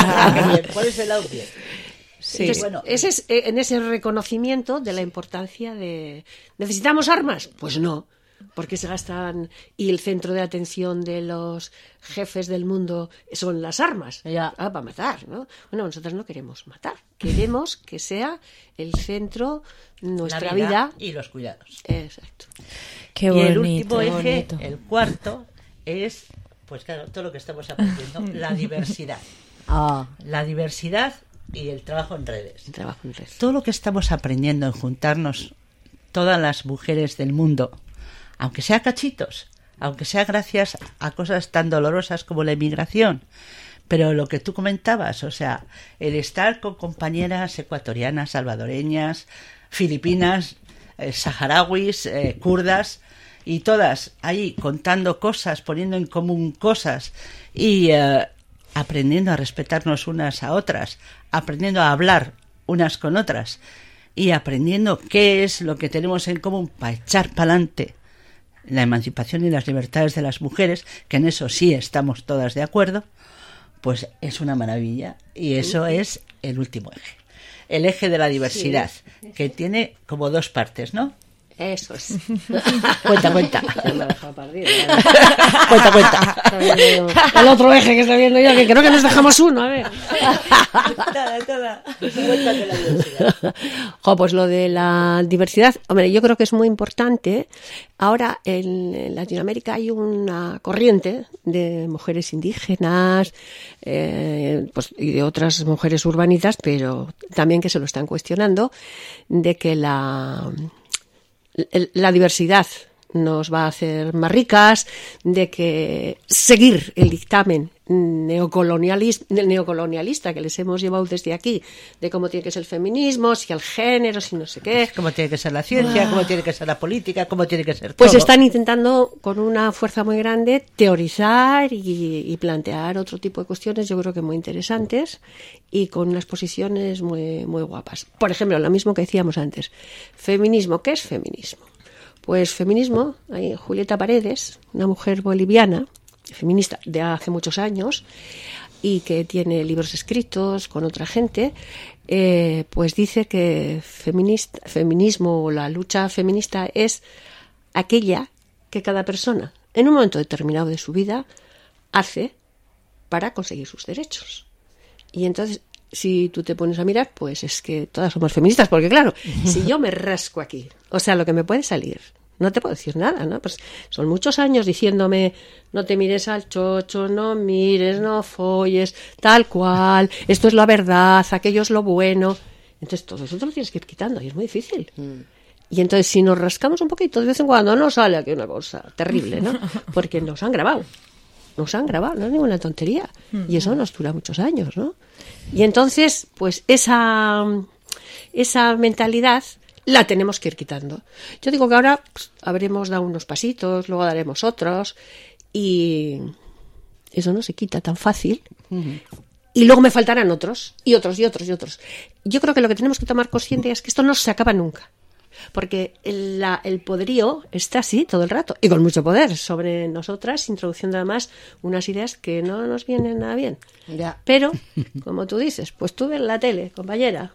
¿Cuál es el audio? Sí. Entonces, bueno, ese es en ese reconocimiento de la importancia de... ¿Necesitamos armas? Pues no, porque se gastan y el centro de atención de los jefes del mundo son las armas. Ya. Ah, para matar, ¿no? Bueno, nosotros no queremos matar, queremos que sea el centro nuestra la vida, vida y los cuidados. Exacto. Qué bonito, y el último eje, bonito. El cuarto, es, pues claro, todo lo que estamos aprendiendo, la diversidad. Ah. La diversidad y el trabajo en redes. El trabajo en redes. Todo lo que estamos aprendiendo en juntarnos todas las mujeres del mundo, aunque sea cachitos, aunque sea gracias a cosas tan dolorosas como la inmigración, pero lo que tú comentabas, o sea, el estar con compañeras ecuatorianas, salvadoreñas, filipinas, eh, saharauis, eh, kurdas, y todas ahí contando cosas, poniendo en común cosas y eh, aprendiendo a respetarnos unas a otras, aprendiendo a hablar unas con otras y aprendiendo qué es lo que tenemos en común para echar para adelante la emancipación y las libertades de las mujeres, que en eso sí estamos todas de acuerdo, pues es una maravilla. Y eso es el último eje. El eje de la diversidad, sí, que tiene como dos partes, ¿no? Eso es. Cuenta, cuenta. Ya me ha dejado perdido. Cuenta, cuenta. El otro eje que está viendo yo, que creo que nos dejamos uno, a ver. Toda, toda. Cuéntate la diversidad. Jo, pues lo de la diversidad, hombre, yo creo que es muy importante. Ahora en Latinoamérica hay una corriente de mujeres indígenas, eh, pues, y de otras mujeres urbanitas, pero también que se lo están cuestionando, de que la... la diversidad nos va a hacer más ricas, de que seguir el dictamen neocolonialista, neocolonialista que les hemos llevado desde aquí, de cómo tiene que ser el feminismo, si el género, si no sé qué. Cómo tiene que ser la ciencia, ah. cómo tiene que ser la política, cómo tiene que ser pues todo. Están intentando, con una fuerza muy grande, teorizar y, y plantear otro tipo de cuestiones, yo creo que muy interesantes, y con unas posiciones muy, muy guapas. Por ejemplo, lo mismo que decíamos antes. Feminismo, ¿qué es feminismo? Pues feminismo, hay Julieta Paredes, una mujer boliviana, feminista de hace muchos años y que tiene libros escritos con otra gente, eh, pues dice que feminista, feminismo o la lucha feminista es aquella que cada persona en un momento determinado de su vida hace para conseguir sus derechos. Y entonces, si tú te pones a mirar, pues es que todas somos feministas, porque claro, si yo me rasco aquí, o sea, lo que me puede salir, no te puedo decir nada, ¿no? Pues son muchos años diciéndome, no te mires al chocho, no mires, no folles, tal cual, esto es la verdad, aquello es lo bueno. Entonces todo eso te lo tienes que ir quitando y es muy difícil. Mm. Y entonces si nos rascamos un poquito de vez en cuando, no sale aquí una cosa terrible, ¿no? Porque nos han grabado. Nos han grabado, no es ninguna tontería. Y eso nos dura muchos años, ¿no? Y entonces, pues esa, esa mentalidad la tenemos que ir quitando. Yo digo que ahora pues, habremos dado unos pasitos, luego daremos otros, y eso no se quita tan fácil. Uh-huh. Y luego me faltarán otros, y otros, y otros, y otros. Yo creo que lo que tenemos que tomar consciente es que esto no se acaba nunca. Porque el, la, el poderío está así todo el rato, y con mucho poder sobre nosotras, introduciendo además unas ideas que no nos vienen nada bien. Ya. Pero, como tú dices, pues tú ves la tele, compañera,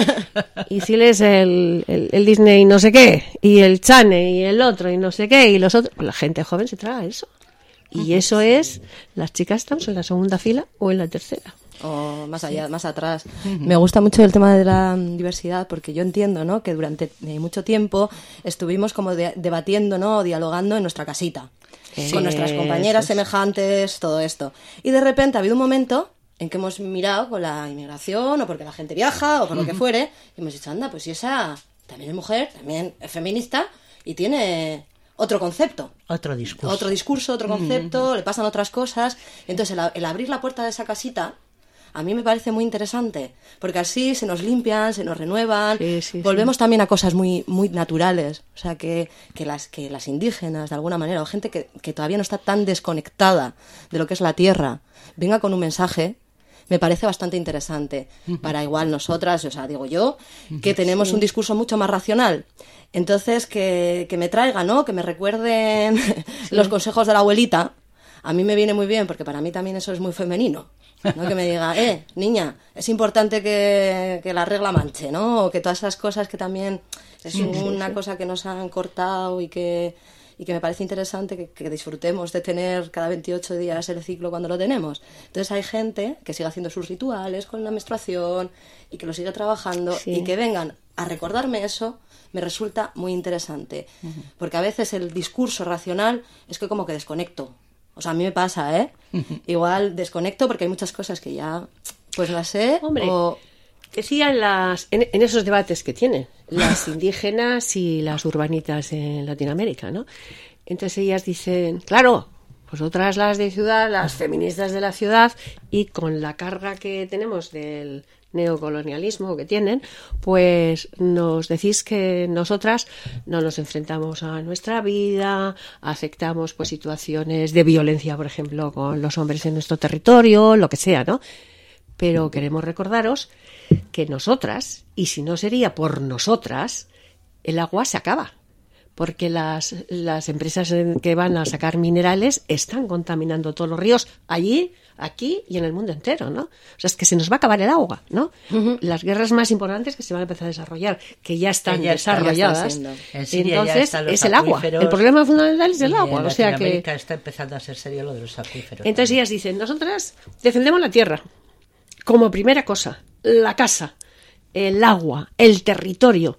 y si lees el, el, el Disney no sé qué, y el Channel, y el otro, y no sé qué, y los otros, pues la gente joven se traga eso. Y eso es, las chicas estamos en la segunda fila o en la tercera. O más allá, sí. más atrás. Uh-huh. Me gusta mucho el tema de la diversidad porque yo entiendo, ¿no?, que durante mucho tiempo estuvimos como de, debatiendo, ¿no?, o dialogando en nuestra casita, sí, con nuestras compañeras semejantes, todo esto. Y de repente ha habido un momento en que hemos mirado con la inmigración o porque la gente viaja o por lo que fuere y hemos dicho, anda, pues si esa también es mujer, también es feminista y tiene otro concepto. Otro discurso. Otro discurso, otro concepto, uh-huh. le pasan otras cosas. Entonces el, el abrir la puerta de esa casita a mí me parece muy interesante, porque así se nos limpian, se nos renuevan, sí, sí, volvemos sí. también a cosas muy muy naturales, o sea, que, que, las, que las indígenas, de alguna manera, o gente que, que todavía no está tan desconectada de lo que es la tierra, venga con un mensaje, me parece bastante interesante, uh-huh. para igual nosotras, o sea, digo yo, que tenemos sí. un discurso mucho más racional, entonces que, que me traigan, ¿no?, que me recuerden sí. los consejos de la abuelita, a mí me viene muy bien, porque para mí también eso es muy femenino. ¿No? Que me diga, eh, niña, es importante que, que la regla manche, ¿no? O que todas esas cosas que también es una cosa que nos han cortado y que, y que me parece interesante que, que disfrutemos de tener cada veintiocho días el ciclo cuando lo tenemos. Entonces hay gente que sigue haciendo sus rituales con la menstruación y que lo sigue trabajando sí. y que vengan a recordarme eso me resulta muy interesante. Uh-huh. Porque a veces el discurso racional es que como que desconecto. O sea, a mí me pasa, ¿eh? Igual desconecto porque hay muchas cosas que ya pues las sé. Hombre, o... decían las, en, en esos debates que tienen las indígenas y las urbanitas en Latinoamérica, ¿no? Entonces ellas dicen, claro, vosotras las de ciudad, las feministas de la ciudad, y con la carga que tenemos del neocolonialismo que tienen, pues nos decís que nosotras no nos enfrentamos a nuestra vida, aceptamos pues situaciones de violencia, por ejemplo, con los hombres en nuestro territorio, lo que sea, ¿no? Pero queremos recordaros que nosotras, y si no sería por nosotras, el agua se acaba. Porque las, las empresas que van a sacar minerales están contaminando todos los ríos allí, aquí y en el mundo entero, ¿no? O sea, es que se nos va a acabar el agua, ¿no? Uh-huh. Las guerras más importantes que se van a empezar a desarrollar, que ya están que ya desarrolladas, está, ya está entonces es el agua. El problema fundamental es el agua. En o sea que está empezando a ser serio lo de los acuíferos. Entonces también. Ellas dicen, nosotras defendemos la tierra como primera cosa, la casa, el agua, el territorio.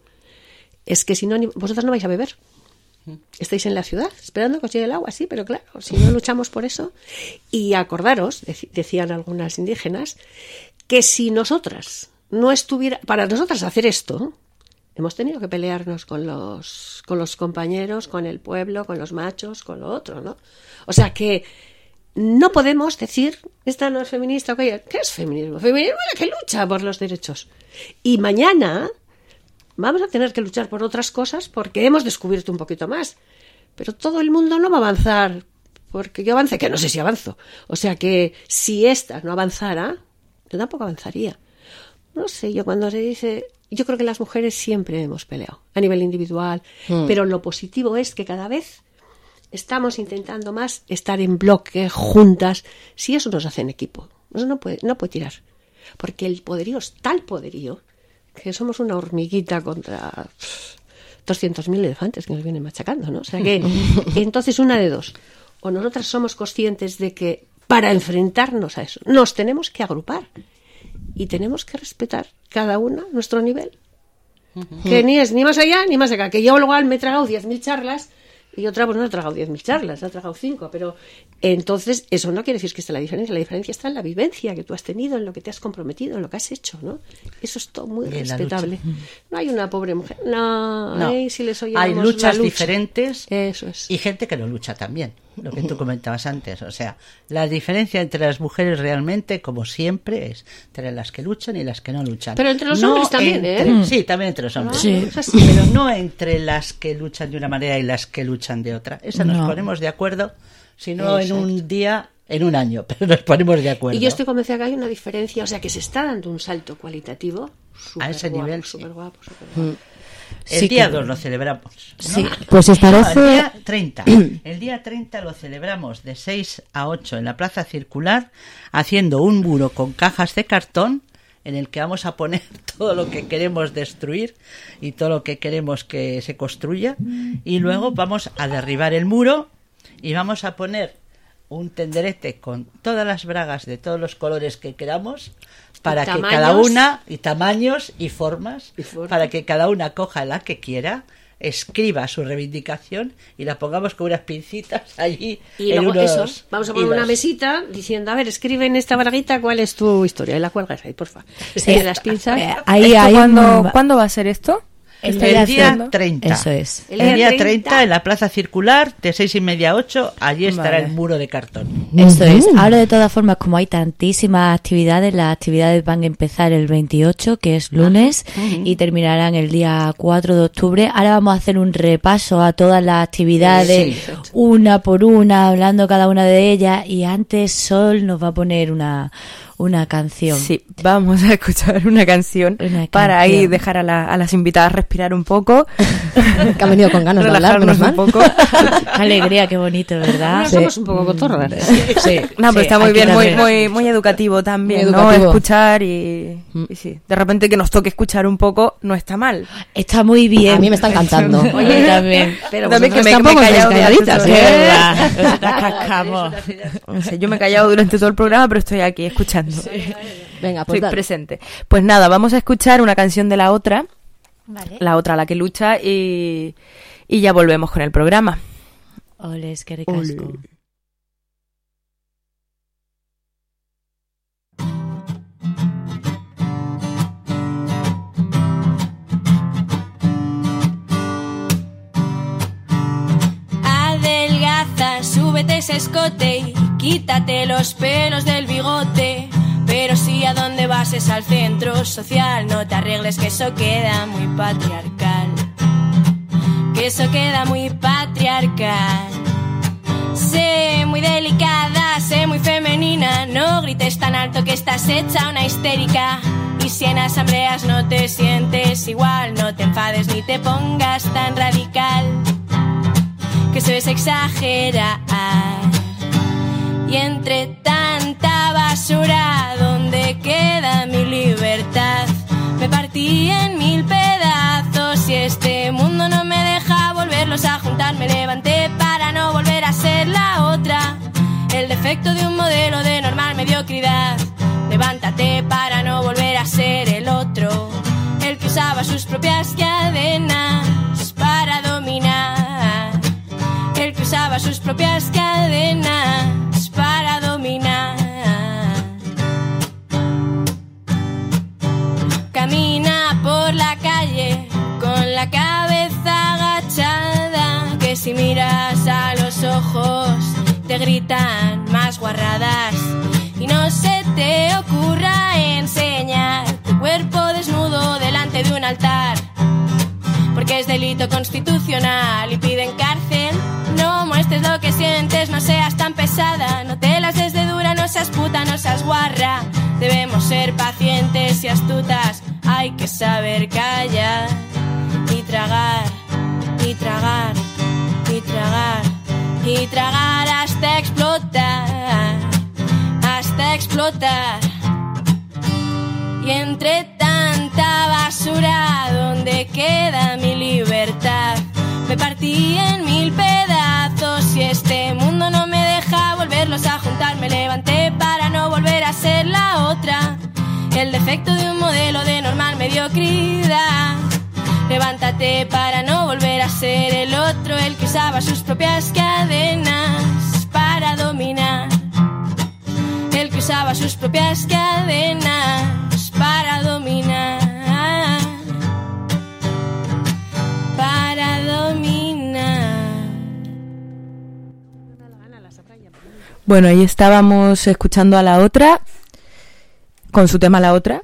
Es que si no, vosotras no vais a beber. Estáis en la ciudad esperando que os llegue el agua, sí, pero claro, si no luchamos por eso. Y acordaros, decían algunas indígenas, que si nosotras no estuviera, para nosotras hacer esto, hemos tenido que pelearnos con los, con los compañeros, con el pueblo, con los machos, con lo otro, ¿no? O sea que no podemos decir, esta no es feminista, ¿qué es feminismo? Feminismo es la que lucha por los derechos. Y mañana vamos a tener que luchar por otras cosas porque hemos descubierto un poquito más. Pero todo el mundo no va a avanzar porque yo avance, que no sé si avanzo. O sea que si esta no avanzara, yo tampoco avanzaría. No sé, yo cuando se dice... Yo creo que las mujeres siempre hemos peleado a nivel individual, mm. pero lo positivo es que cada vez estamos intentando más estar en bloque, juntas. Si eso nos hace en equipo, eso no puede, no puede tirar. Porque el poderío es tal poderío que somos una hormiguita contra doscientos mil elefantes que nos vienen machacando, ¿no? O sea que, entonces una de dos. O nosotras somos conscientes de que para enfrentarnos a eso nos tenemos que agrupar y tenemos que respetar cada una nuestro nivel. Uh-huh. Que ni es ni más allá ni más acá. Que yo igual me he tragado diez mil charlas y otra pues no he tragado diez mil charlas, he tragado cinco. Pero entonces eso no quiere decir que esté la diferencia. La diferencia está en la vivencia que tú has tenido, en lo que te has comprometido, en lo que has hecho, ¿no? Eso es todo muy respetable. No hay una pobre mujer. No, no. Ay, si les hay luchas lucha. diferentes. Eso es. Y gente que no lucha también. Lo que tú comentabas antes, o sea, la diferencia entre las mujeres realmente, como siempre, es entre las que luchan y las que no luchan. Pero entre los no hombres también, entre, ¿eh? Sí, también entre los hombres. Sí. Pero no entre las que luchan de una manera y las que luchan de otra. Esa nos no. ponemos de acuerdo, sino en un día, en un año, pero nos ponemos de acuerdo. Y yo estoy convencida que hay una diferencia, o sea, que se está dando un salto cualitativo. A ese guapo, nivel, súper sí. guapo, súper guapo. Mm. El sí, día que... dos lo celebramos, ¿no? Sí, pues os parece... No, el día treinta. El día treinta lo celebramos de seis a ocho en la Plaza Circular, haciendo un muro con cajas de cartón en el que vamos a poner todo lo que queremos destruir y todo lo que queremos que se construya. Y luego vamos a derribar el muro y vamos a poner un tenderete con todas las bragas de todos los colores que queramos, para que cada una, y tamaños y formas, y forma. para que cada una coja la que quiera, escriba su reivindicación y la pongamos con unas pincitas allí. Y en luego unos eso, vamos a poner hilos. una mesita diciendo, a ver, escribe en esta braguita cuál es tu historia, y la cuelgas ahí, porfa. Sí. Y las pinzas. Eh, ahí, ¿Esto ahí cuándo, un... ¿Cuándo va a ser esto? El, el día treinta. Eso es. El, el día treinta, treinta en la Plaza Circular, de seis y media a ocho, allí estará vale. el muro de cartón. Eso es. Ahora, de todas formas, como hay tantísimas actividades, las actividades van a empezar el veintiocho, que es lunes, uh-huh. y terminarán el día cuatro de octubre. Ahora vamos a hacer un repaso a todas las actividades, sí, una por una, hablando cada una de ellas, y antes Sol nos va a poner una... una canción. Sí, vamos a escuchar una canción, una para canción. ahí dejar a, la, a las invitadas respirar un poco. Que han venido con ganas de hablar, menos mal. un poco. Alegría, qué bonito, ¿verdad? No, sí. Somos un poco cotorras. Sí, sí. No, pero sí, está muy bien, muy, muy, muy educativo también, muy educativo. ¿no? Escuchar y, mm. y sí, de repente que nos toque escuchar un poco no está mal. Está muy bien. A mí me está encantando. Oye, también. Pero también que me, me he callado calladitas, ¿eh? Cascamos. No sé, yo me he callado durante todo el programa, pero estoy aquí escuchando. Sí. Venga, pues Estoy dale. presente. Pues nada, vamos a escuchar una canción de la otra, vale. la otra la que lucha, y, y ya volvemos con el programa. Oles, qué ricasco. Ole. Adelgaza, súbete ese escote y quítate los pelos del bigote. Pero si a dónde vas es al centro social, no te arregles que eso queda muy patriarcal. Que eso queda muy patriarcal. Sé muy delicada, sé muy femenina, no grites tan alto que estás hecha una histérica. Y si en asambleas no te sientes igual, no te enfades ni te pongas tan radical. Que eso es exagerar. Y entre tanta basura, ¿dónde queda mi libertad? Me partí en mil pedazos y este mundo no me deja volverlos a juntar. Me levanté para no volver a ser la otra, el defecto de un modelo de normal mediocridad. Levántate para no volver a ser el otro, el que usaba sus propias cadenas para dominar. El que usaba sus propias cadenas para dominar. Camina por la calle con la cabeza agachada, que si miras a los ojos te te gritan más guarradas. Y no se te ocurra enseñar tu cuerpo desnudo delante de un altar, porque es delito constitucional y piden cárcel. No muestres lo que sientes, no seas tan pesada, no te las des de dura, no seas puta, no seas guarra. Debemos ser pacientes y astutas, hay que saber callar y tragar, y tragar, y tragar, y tragar hasta explotar, hasta explotar. Y entre tanta basura, ¿dónde queda mi libertad? Me partí en mil pedazos y este mundo no me deja volverlos a juntar. Me levanté para no volver a ser la otra, el defecto de un modelo de normal mediocridad. Levántate para no volver a ser el otro, el que usaba sus propias cadenas para dominar, el que usaba sus propias cadenas para dominar, para dominar. Bueno, ahí estábamos escuchando a La Otra, con su tema La Otra.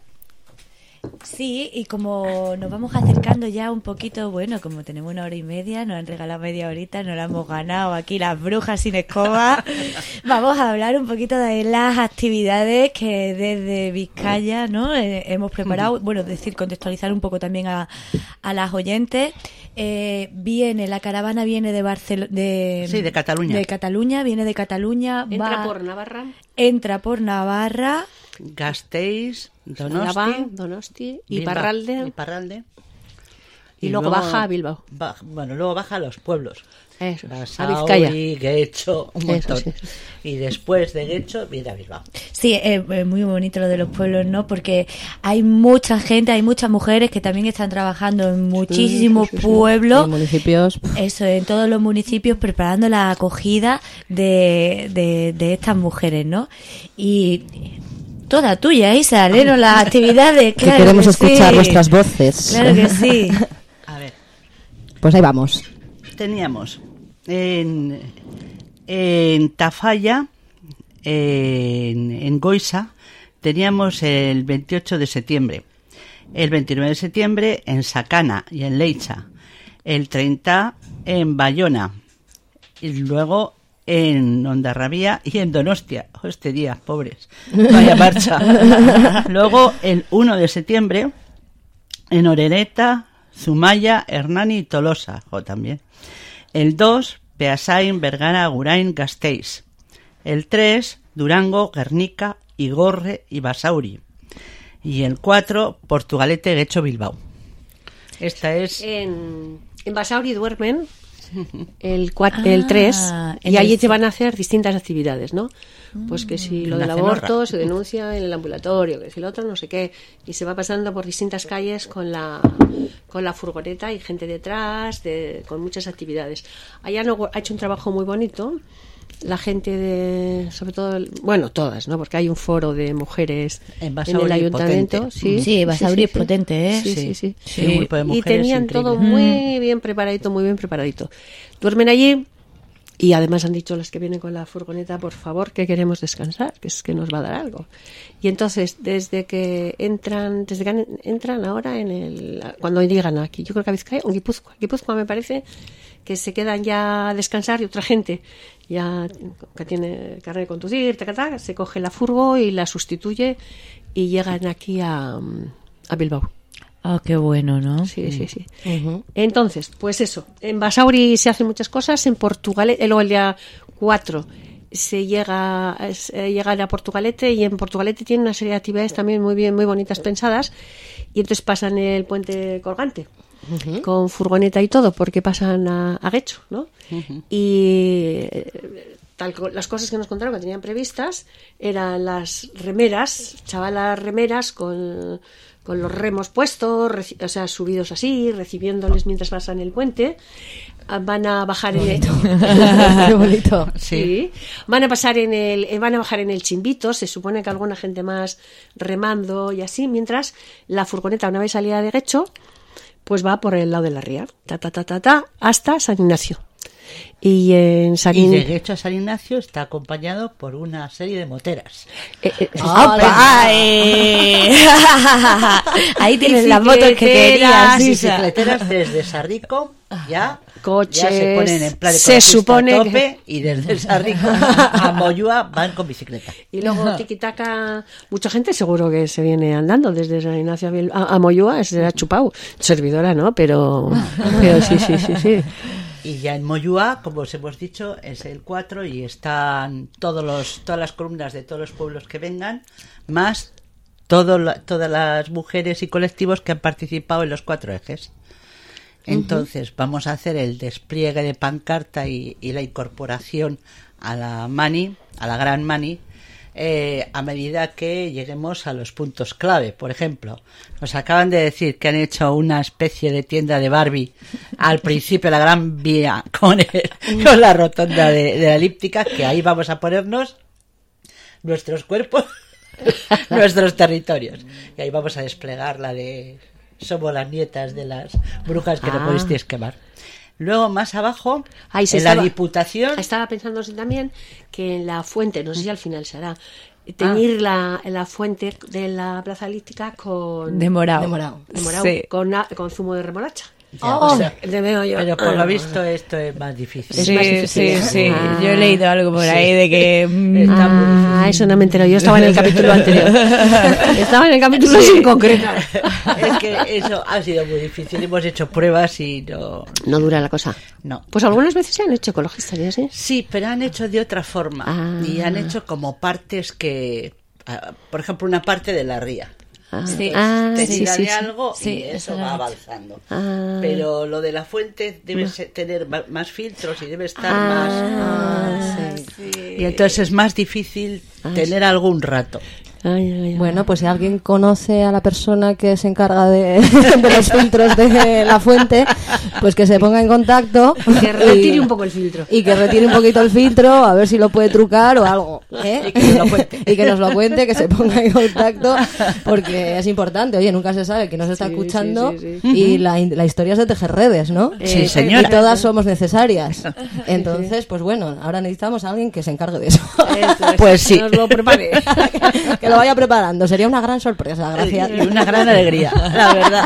Sí, y como nos vamos acercando ya un poquito, bueno, como tenemos una hora y media, nos han regalado media horita, nos la hemos ganado aquí las brujas sin escoba, vamos a hablar un poquito de las actividades que desde Vizcaya, ¿no?, eh, hemos preparado. Bueno, es decir, contextualizar un poco también a, a las oyentes. Eh, viene, la caravana viene de Barcelona, de, sí, de Cataluña. De Cataluña, viene de Cataluña. Entra va, por Navarra. Entra por Navarra. Gasteiz, Donosti, Álava, Donosti, Iparralde, Iparralde y, y luego, luego baja a Bilbao. Va, bueno, luego baja a los pueblos. Eso, Basauri, a Vizcaya. Guecho, un montón. Eso, sí. Y después de Guecho viene a Bilbao. Sí, es, es muy bonito lo de los pueblos, ¿no? Porque hay mucha gente, hay muchas mujeres que también están trabajando en muchísimos sí, sí, sí, pueblos. En municipios. Eso, en todos los municipios, preparando la acogida de, de, de estas mujeres, ¿no? Y toda tuya, Isa, léenos las actividades. Claro que queremos que escuchar sí. Vuestras voces. Claro que sí. A ver. Pues ahí vamos. Teníamos en, en Tafalla, en, en Goiza, teníamos el veintiocho de septiembre. El veintinueve de septiembre en Sacana y en Leiza. El treinta en Bayona. Y luego en Hondarribia y en Donostia. Oh, este día, pobres. Vaya marcha. Luego el uno de septiembre en Orereta, Zumaya, Hernani y Tolosa. O oh, también. El dos, Beasain, Bergara, Agurain, Gasteiz. El tres, Durango, Guernica, Igorre y Basauri. Y el cuatro, Portugalete, Guecho, Bilbao. Esta es... En, en Basauri duermen el cuatro, ah, el tres, y allí el... te van a hacer distintas actividades, ¿no? Pues que si lo del aborto se denuncia en el ambulatorio, que si lo otro no sé qué, y se va pasando por distintas calles con la con la furgoneta y gente detrás, de, con muchas actividades. Allá no, ha hecho un trabajo muy bonito la gente de, sobre todo, bueno, todas, ¿no? Porque hay un foro de mujeres en, en el ayuntamiento. Sí, sí, Basauri es potente, ¿eh? Sí, sí, sí. sí. sí. sí. Y tenían todo muy bien preparadito, muy bien preparadito. Duermen allí y además han dicho las que vienen con la furgoneta, por favor, que queremos descansar, que es que nos va a dar algo. Y entonces, desde que entran, desde que entran ahora en el, cuando llegan aquí, yo creo que a Vizcaya, o Guipúzcoa, Guipúzcoa me parece que se quedan ya a descansar y otra gente ya que tiene carne de conducir, taca, taca, se coge la furgo y la sustituye y llegan aquí a, a Bilbao. Ah, oh, qué bueno, ¿no? Sí, sí, sí. Uh-huh. Entonces, pues eso, en Basauri se hacen muchas cosas, en Portugalete, luego el día cuatro se llega, se llega a Portugalete, y en Portugalete tienen una serie de actividades también muy bien, muy bonitas pensadas, y entonces pasan el puente colgante. Uh-huh. Con furgoneta y todo, porque pasan a, a Guecho, ¿no? Uh-huh. Y tal, las cosas que nos contaron que tenían previstas eran las remeras, chavalas remeras con, con los remos puestos, reci- o sea, subidos así, recibiéndoles mientras pasan el puente. Van a bajar en el Qué bonito. Sí. sí. Van a pasar en el van a bajar en el Chimbito, se supone que alguna gente más remando y así, mientras la furgoneta, una vez salida de Guecho, pues va por el lado de la ría, ta ta ta ta ta, hasta San Ignacio. Y en San Y de Ignacio... hecho San Ignacio está acompañado por una serie de moteras. Eh, eh, ¡Opa! ¡Eh! Ahí tienes las motos que querías. Y bicicleteras desde Sarrico, ya, Coches, ya se ponen en plan de se supone a tope, que... y desde Sarrico a Moyúa van con bicicleta. Y luego tiquitaca, mucha gente seguro que se viene andando desde San Ignacio a, Biel- a, a Moyúa, se ha chupado. Servidora, ¿no? Pero, pero sí, sí, sí, sí. Y ya en Moyúa, como os hemos dicho, es el cuatro y están todos los, todas las columnas de todos los pueblos que vengan, más todo la, todas las mujeres y colectivos que han participado en los cuatro ejes. Entonces uh-huh. vamos a hacer el despliegue de pancarta y, y la incorporación a la Mani, a la Gran Mani, eh, a medida que lleguemos a los puntos clave. Por ejemplo, nos acaban de decir que han hecho una especie de tienda de Barbie al principio de la Gran Vía con, el, con la rotonda de, de la elíptica, que ahí vamos a ponernos nuestros cuerpos, nuestros territorios. Y ahí vamos a desplegar la de somos las nietas de las brujas que ah. no pudisteis quemar. Luego más abajo, Ahí se en estaba, la Diputación... Estaba pensando también que en la fuente, no sé si al final se hará, teñir ah. la, la fuente de la Plaza Elíptica con... De morado. De morado. De morado Sí. con, con zumo de remolacha. Ya, oh, o sea, te veo yo. Pero por lo visto esto es más difícil. Sí, es más difícil. sí, sí. Ah. Yo he leído algo por sí. ahí de que... Mm, ah, eso no me entero. Yo estaba en el capítulo anterior. Estaba en el capítulo sí. sin concretar. Es que eso ha sido muy difícil. Hemos hecho pruebas y no... No dura la cosa. No. Pues algunas veces se han hecho ecologistas, ¿ya sí? Sí, pero han hecho de otra forma. Ah. Y han hecho como partes que... Por ejemplo, una parte de la ría. Ah, sí, ah, te sí, tira sí, de sí. algo Sí, y eso va avanzando. Ah. Pero lo de la fuente debe ser, tener más, más filtros y debe estar ah, más... Ah, sí. Sí. Y entonces es más difícil ah, tener sí. algún rato. Ay, ay, ay. Bueno, pues si alguien conoce a la persona que se encarga de, de los filtros de la fuente, pues que se ponga en contacto. Que retire y, un poco el filtro. Y que retire un poquito el filtro, a ver si lo puede trucar o algo. ¿eh? Y, que nos lo cuente. y que nos lo cuente, que se ponga en contacto, porque es importante. Oye, nunca se sabe quién nos está sí, escuchando sí, sí, sí. y la, la historia es de tejer redes, ¿no? Sí, señora. Y todas somos necesarias. Entonces, pues bueno, ahora necesitamos a alguien que se encargue de eso. eso es, pues sí. Que nos lo prepare. Que lo vaya preparando, sería una gran sorpresa, gracias. Y una gran alegría, la verdad.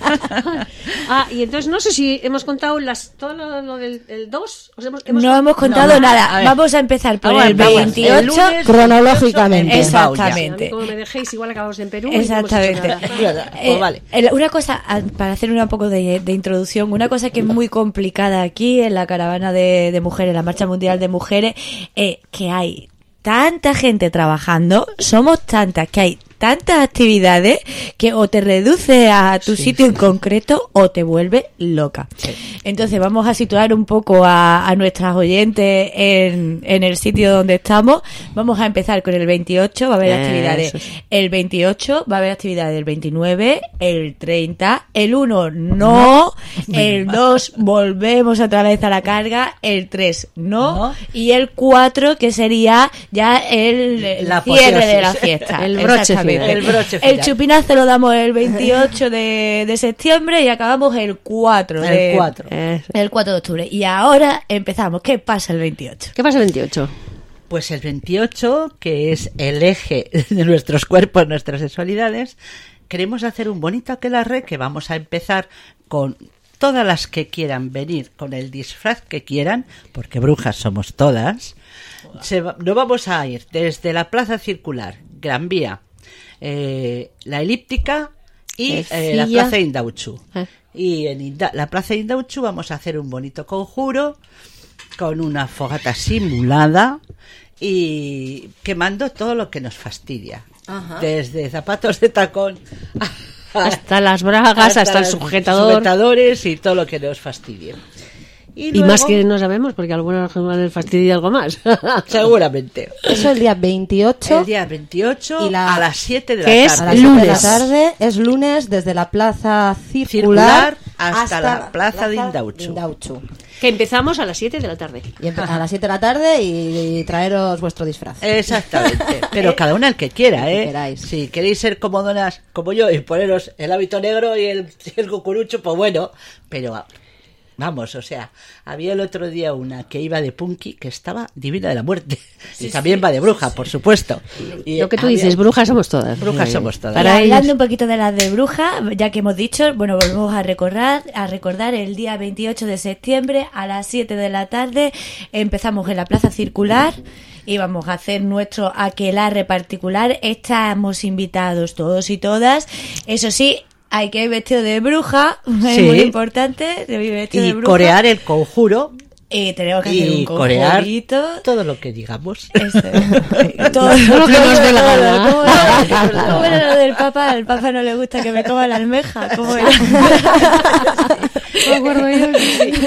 Ah, y entonces no sé si hemos contado las todo lo, lo del dos. Hemos, hemos no hemos contado no, nada. A Vamos a empezar por ah, el veintiocho el lunes, cronológicamente. Exactamente. Sí, como me dejéis, igual acabamos en Perú. Exactamente. Y no eh, vale. Una cosa, para hacer un poco de, de introducción, una cosa que es muy complicada aquí en la caravana de, de mujeres, la Marcha Mundial de Mujeres, eh, que hay tanta gente trabajando, somos tantas que hay tantas actividades que o te reduce a tu sí, sitio sí. en concreto o te vuelve loca. Sí. Entonces vamos a situar un poco a, a nuestras oyentes en, en el sitio donde estamos. Vamos a empezar con el veintiocho, va a haber eh, actividades. Sí. El veintiocho va a haber actividades el veintinueve, el treinta, el uno no, no. el dos volvemos otra vez a la carga, el tres no, no. y el cuatro que sería ya el, el la cierre de la fiesta. El broche final. El broche final. El chupinazo lo damos el veintiocho de, de septiembre y acabamos el cuatro. El cuatro. De, el cuatro de octubre. Y ahora empezamos. ¿Qué pasa el veintiocho? ¿Qué pasa el veintiocho? Pues el veintiocho, que es el eje de nuestros cuerpos, nuestras sexualidades, queremos hacer un bonito aquelarre que vamos a empezar con todas las que quieran venir, con el disfraz que quieran, porque brujas somos todas. Se va, nos vamos a ir desde la Plaza Circular, Gran Vía, Eh, la elíptica y eh, la Plaza Indauchu. ¿Eh? Y en Inda- la Plaza Indauchu vamos a hacer un bonito conjuro con una fogata simulada y quemando todo lo que nos fastidia. Ajá. Desde zapatos de tacón a, hasta las bragas, hasta, hasta el sujetador. sujetadores y todo lo que nos fastidie. Y, luego, y más que no sabemos, porque a algunos les fastidia algo más. Seguramente. Eso el día veintiocho. El día veintiocho y la, a las siete de la tarde. Es a las siete de la tarde. Es lunes desde la Plaza Circular, Circular hasta, hasta la Plaza, plaza de Indauchu. Indauchu. Que empezamos a las siete de la tarde. Y empe- a las siete de la tarde y, y traeros vuestro disfraz. Exactamente. Pero cada una el que quiera, ¿eh? Que queráis. Si queréis ser como donas, como yo, y poneros el hábito negro y el, el cucurucho, pues bueno. Pero Vamos, o sea, había el otro día una que iba de punky que estaba divina de la muerte. Sí, y también sí, va de bruja, sí, por supuesto. Y lo que tú había... dices, brujas somos todas. Brujas sí. somos todas. Para hablando un poquito de las de bruja, ya que hemos dicho, bueno, volvemos a recordar, a recordar el día veintiocho de septiembre a las siete de la tarde. Empezamos en la Plaza Circular y vamos a hacer nuestro aquelarre particular. Estamos invitados todos y todas. Eso sí, hay que ir vestido de bruja, sí. es muy importante. De vestido y de bruja. corear el conjuro. Y tenemos que hacer un corear conjurito. Todo lo que digamos. Este, todo, todo lo que nos dé la gana. ¿Cómo era lo del Papa? Al Papa no le gusta que me coma la almeja. ¿Cómo era? Me acuerdo yo que sí.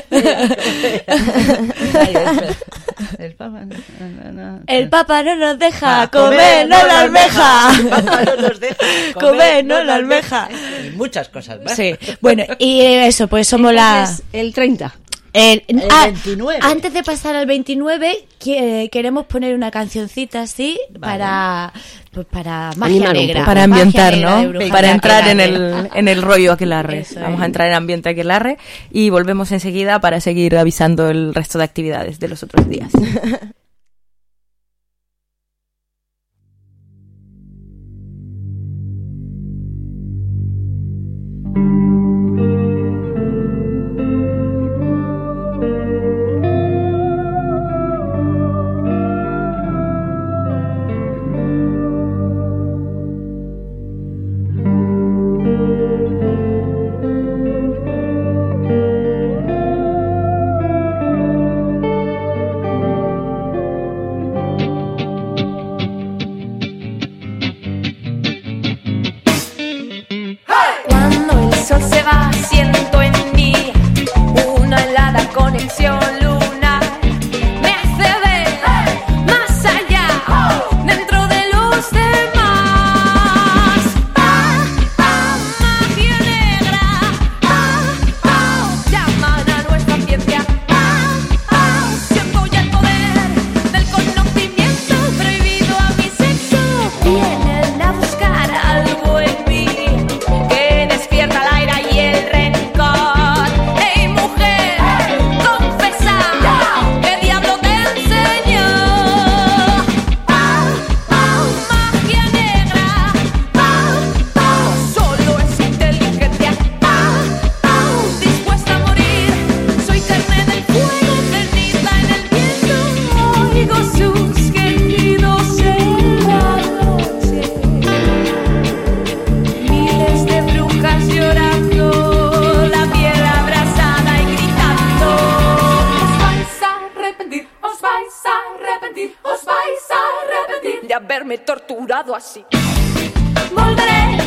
El Papa no, no, no. El Papa no nos deja ah, comer, no la almeja. El Papa no nos deja comer, comer no la almeja. Y muchas cosas más. Sí. Bueno, y eso, pues somos Entonces, la... el treinta. El, el ah, veintinueve. Antes de pasar al veintinueve, que, queremos poner una cancioncita así vale. para pues para magia negra, para ambientar, ¿no? Para entrar en el aquelarre. en el rollo aquelarre. Eso Vamos es. a entrar en ambiente aquelarre y volvemos enseguida para seguir avisando el resto de actividades de los otros días. haberme torturado así. Volveré,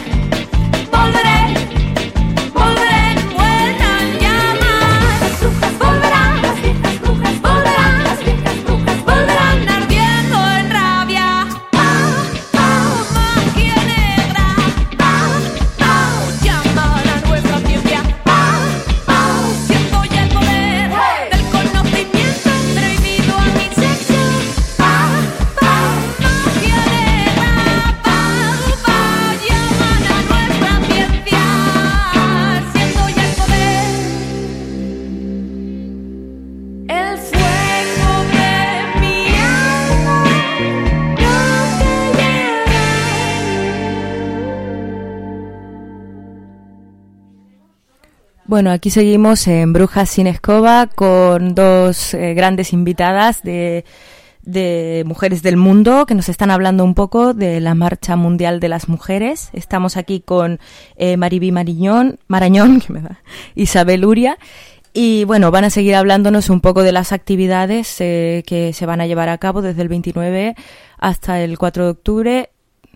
volveré, volveré, vuelvan llamas. Las brujas volverán, las viejas brujas volverán, las viejas brujas volverán ardiendo en rabia. Ah, ah, magia negra. Ah, ah, llaman a nuestra ciencia. Ah, ah, siento ya el poder hey. del conocimiento prohibido a mi sexo. Ah, ah, magia negra. Pa, pa, llaman a nuestra ciencia. Siento ya el poder. El fuego de mi alma no te llega. Bueno, aquí seguimos en Brujas sin Escoba con dos eh, grandes invitadas de, de Mujeres del Mundo que nos están hablando un poco de la Marcha Mundial de las Mujeres. Estamos aquí con eh, Maribí Mariñón, Marañón, que me da, Isabel Uria. Y bueno, van a seguir hablándonos un poco de las actividades eh, que se van a llevar a cabo desde el veintinueve hasta el cuatro de octubre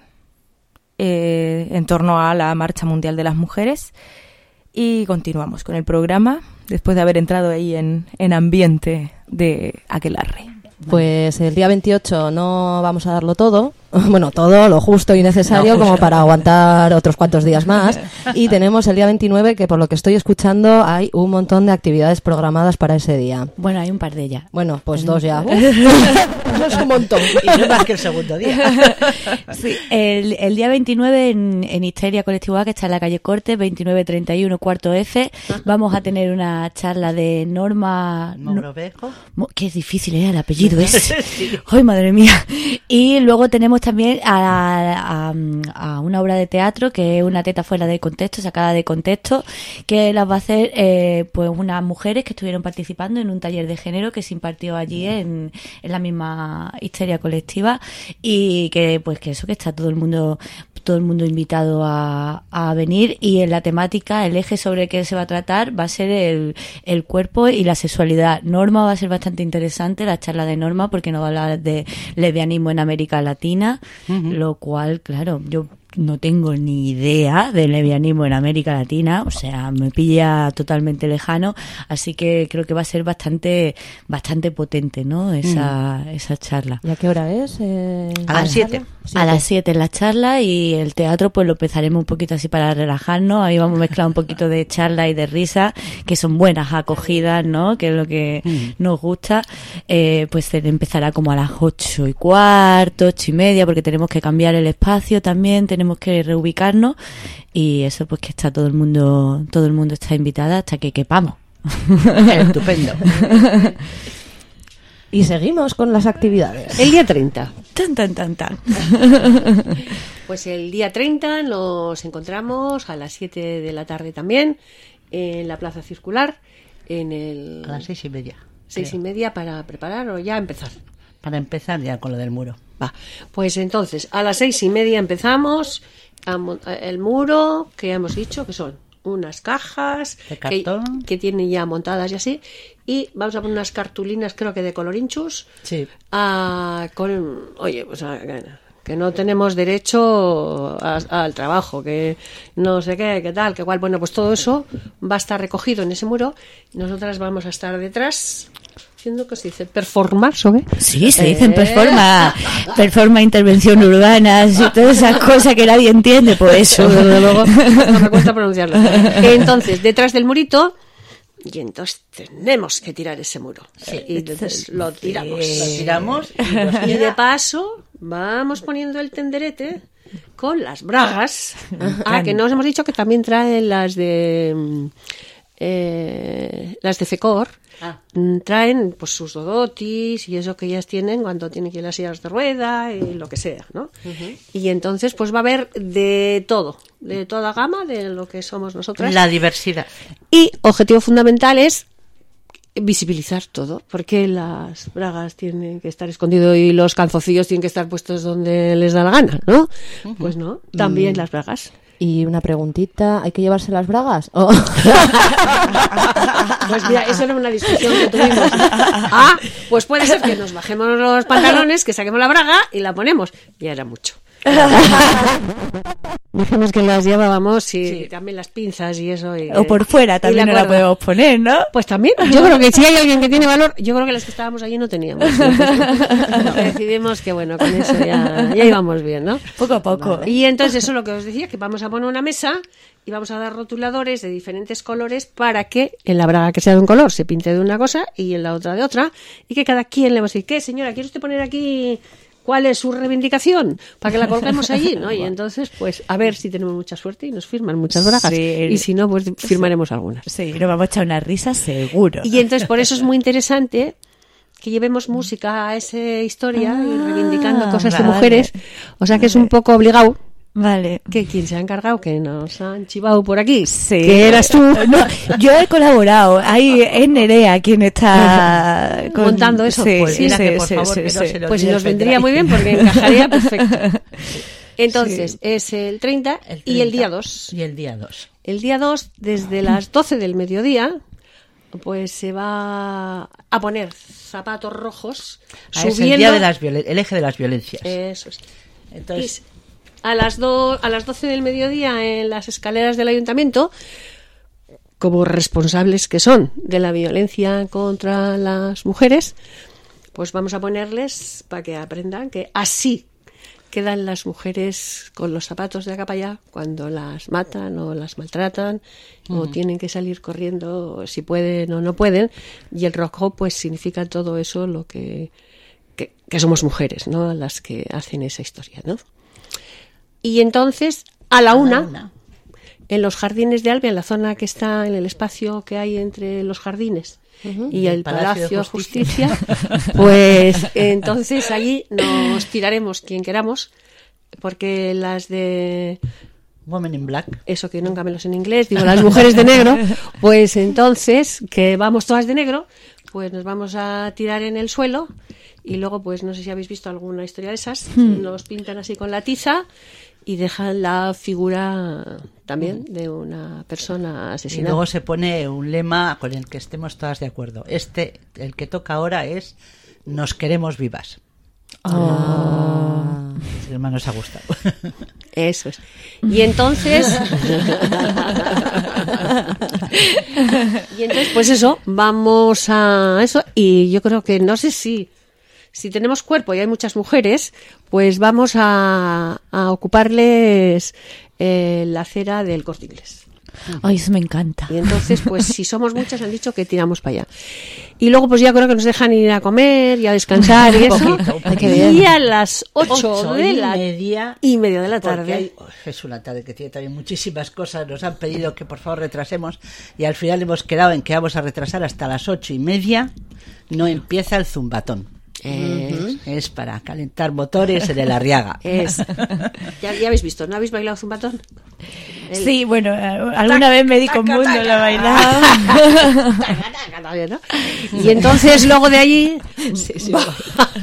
eh, en torno a la Marcha Mundial de las Mujeres. Y continuamos con el programa después de haber entrado ahí en, en ambiente de aquelarre. Pues el día veintiocho no vamos a darlo todo, Bueno, todo lo justo y necesario no, como para aguantar otros cuantos días más. Y tenemos el día veintinueve, que por lo que estoy escuchando hay un montón de actividades programadas para ese día. Bueno, hay un par de ellas. Bueno, pues dos ya. Eso es un montón. Y no más que el segundo día. Sí, el, el día veintinueve en, en Histeria Colectiva, que está en la calle Corte, veintinueve treinta y uno, cuarto F, vamos a tener una charla de Norma... Mogrovejo. No, qué difícil era el apellido ese. Sí. ¡Ay, madre mía! Y luego tenemos también a, a, a una obra de teatro que es Una teta fuera de contexto, sacada de contexto, que las va a hacer eh, pues unas mujeres que estuvieron participando en un taller de género que se impartió allí en, en la misma Histeria Colectiva, y que pues que eso, que está todo el mundo todo el mundo invitado a, a venir, y en la temática, el eje sobre el que se va a tratar va a ser el, el cuerpo y la sexualidad. Norma va a ser bastante interesante, la charla de Norma, porque nos va a hablar de lesbianismo en América Latina, uh-huh. Lo cual, claro, yo no tengo ni idea del lesbianismo en América Latina, o sea, me pilla totalmente lejano, así que creo que va a ser bastante bastante potente, ¿no? Esa, mm. esa charla. ¿Y a qué hora es? Eh, a las siete. A las siete la charla, y el teatro pues lo empezaremos un poquito así para relajarnos, ahí vamos a mezclar un poquito de charla y de risa, que son buenas acogidas, ¿no? Que es lo que mm. nos gusta. Eh, pues empezará como a las ocho y cuarto, ocho y media, porque tenemos que cambiar el espacio también, tenemos tenemos que reubicarnos, y eso pues que está todo el mundo todo el mundo está invitada hasta que quepamos. Estupendo. Y seguimos con las actividades. El día treinta. Tan, tan, tan, tan. Pues el día treinta nos encontramos a las siete de la tarde también en la Plaza Circular, en el... A las seis y media. Seis creo. y media para preparar o ya empezar. Para empezar ya con lo del muro. Va, pues entonces, a las seis y media empezamos a mont- el muro, que ya hemos dicho que son unas cajas de cartón que, que tienen ya montadas y así, y vamos a poner unas cartulinas, creo que de colorinchus, sí. a, con, oye, pues a, que no tenemos derecho a, a, al trabajo, que no sé qué, qué tal, que cual, bueno, pues todo eso va a estar recogido en ese muro, y nosotras vamos a estar detrás. Haciendo que se dice performance, ¿o qué? Sí, se dicen eh. performa, performa intervención urbana, y todas esas cosas que nadie entiende, por eso, desde luego. No me cuesta pronunciarlo. Entonces, detrás del murito, y entonces tenemos que tirar ese muro. Sí. Y entonces lo tiramos. Sí. Lo tiramos y, y de paso vamos poniendo el tenderete con las bragas. Ah, que no os hemos dicho que también traen las de eh, las de FECOR. Ah. Traen pues sus dodotis y eso que ellas tienen cuando tienen que ir a las sillas de rueda y lo que sea, ¿no? Uh-huh. Y entonces pues va a haber de todo, de toda gama de lo que somos nosotras. La diversidad. Y objetivo fundamental es visibilizar todo, porque las bragas tienen que estar escondidos y los calzoncillos tienen que estar puestos donde les da la gana, ¿no? Uh-huh. Pues no, también mm. las bragas. Y una preguntita, ¿hay que llevarse las bragas? Oh. Pues mira, eso era una discusión que tuvimos. Ah, pues puede ser que nos bajemos los pantalones, que saquemos la braga y la ponemos. Ya era mucho. Dijimos que las llevábamos y sí. También las pinzas y eso. Y, o por fuera también no la podemos poner, ¿no? Pues también. Yo creo que si hay alguien que tiene valor, yo creo que las que estábamos allí no teníamos. Entonces, decidimos que bueno, con eso ya, ya íbamos bien, ¿no? Poco a poco. Vale. Y entonces eso es lo que os decía, que vamos a poner una mesa y vamos a dar rotuladores de diferentes colores para que en la braga que sea de un color se pinte de una cosa y en la otra de otra, y que cada quien le va a decir, ¿qué señora? ¿Quiere usted poner aquí cuál es su reivindicación? Para que la colguemos allí, ¿no? Y entonces, pues, a ver si tenemos mucha suerte y nos firman muchas bragas. Sí. Y si no, pues firmaremos sí. algunas. Sí, nos vamos a echar una risa seguro. Y entonces, por eso es muy interesante que llevemos música a esa historia ah, y reivindicando cosas vale. de mujeres. O sea que vale. es un poco obligado. Vale. Que quien se ha encargado, que nos han chivado por aquí, sí. que eras tú. No, yo he colaborado. Ahí es Nerea quien está con... montando eso. Sí, pues sí, sí, por sí, favor, sí, que sí, no sí. Se pues nos vendría muy bien porque encajaría perfecto. Entonces, sí. es el treinta, el treinta y el día dos. Y el día dos. El día dos, desde las doce del mediodía, pues se va a poner zapatos rojos. Ah, subiendo... Es el, día de las violen- el eje de las violencias. Eso es. Entonces... Y A las, do, a las doce del mediodía en las escaleras del ayuntamiento, como responsables que son de la violencia contra las mujeres, pues vamos a ponerles para que aprendan que así quedan las mujeres con los zapatos de acá para allá cuando las matan o las maltratan mm. o tienen que salir corriendo si pueden o no pueden, y el rojo pues significa todo eso, lo que, que, que somos mujeres, ¿no? Las que hacen esa historia, ¿no? Y entonces a la una, a la una. En los jardines de Albia, en la zona que está en el espacio que hay entre los jardines uh-huh. y el, el Palacio, Palacio de Justicia, Justicia pues entonces allí nos tiraremos quien queramos, porque las de Women in Black, eso que nunca me lo sé en inglés, digo las mujeres de negro, pues entonces que vamos todas de negro, pues nos vamos a tirar en el suelo y luego pues no sé si habéis visto alguna historia de esas, hmm. nos pintan así con la tiza y dejan la figura también de una persona asesinada. Y luego se pone un lema con el que estemos todas de acuerdo. Este, el que toca ahora es "Nos queremos vivas". Oh. El lema nos ha gustado. Eso es. Y entonces... y entonces, pues eso, vamos a eso. Y yo creo que, no sé si... Si tenemos cuerpo y hay muchas mujeres, pues vamos a, a ocuparles eh, la acera del Corte Inglés. Ay, eso me encanta. Y entonces, pues si somos muchas, han dicho que tiramos para allá. Y luego, pues ya creo que nos dejan ir a comer y a descansar y eso. Poquito, y a las ocho de la media y media de la tarde. Hay, oh, es una tarde que tiene también muchísimas cosas. Nos han pedido que por favor retrasemos y al final hemos quedado en que vamos a retrasar hasta las ocho y media. No empieza el zumbatón. Es, es para calentar motores en el Arriaga. Es. Ya, ya habéis visto, ¿no habéis bailado zumbatón? El... Sí, bueno, alguna tac, vez me di con mundo la bailaba. ¿No? Y entonces luego de allí sí, sí, va...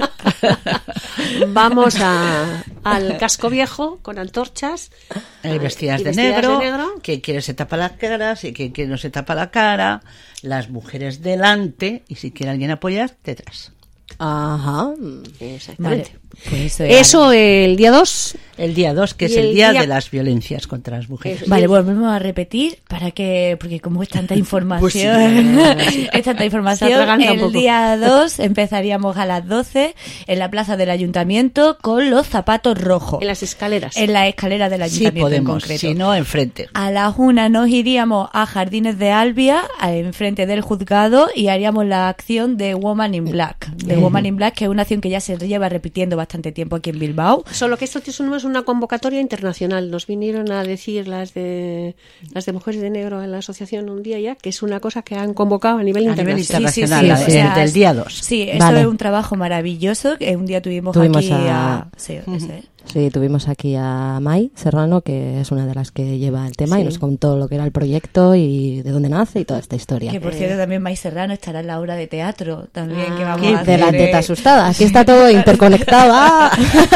vamos a, al casco viejo con antorchas. Hay vestidas, de, vestidas negro, de negro. Quien quiere se tapa las caras y quien quiere no se tapa la cara. Las mujeres delante y si quiere alguien apoyar, detrás. Ajá, exactamente. Vale. Pues eso el día dos. El día dos, que es el, el día, día de las violencias contra las mujeres. Vale, volvemos a repetir para que, porque como es tanta información, pues sí, es tanta información, el día dos empezaríamos a las doce en la plaza del ayuntamiento con los zapatos rojos. En las escaleras. En la escalera del ayuntamiento sí podemos, en concreto. Si no, enfrente. A las una nos iríamos a Jardines de Albia, enfrente del juzgado, y haríamos la acción de Woman in Black. De mm. Woman in Black, que es una acción que ya se lleva repitiendo bastante tiempo aquí en Bilbao. Solo que esto es una convocatoria internacional. Nos vinieron a decir las de las de Mujeres de Negro en la asociación un día ya, que es una cosa que han convocado a nivel a internacional. Nivel internacional, sí, sí, sí, sí, o sea, del día dos. Sí, eso vale. es un trabajo maravilloso. Que un día tuvimos, tuvimos aquí a... a... Sí, uh-huh. ese. Sí, tuvimos aquí a Mai Serrano, que es una de las que lleva el tema, sí. y nos contó lo que era el proyecto y de dónde nace y toda esta historia. Que por cierto también Mai Serrano estará en la obra de teatro también, ah, que vamos ¿qué? a hacer. De la teta asustada, aquí está todo interconectado. ¡Ah!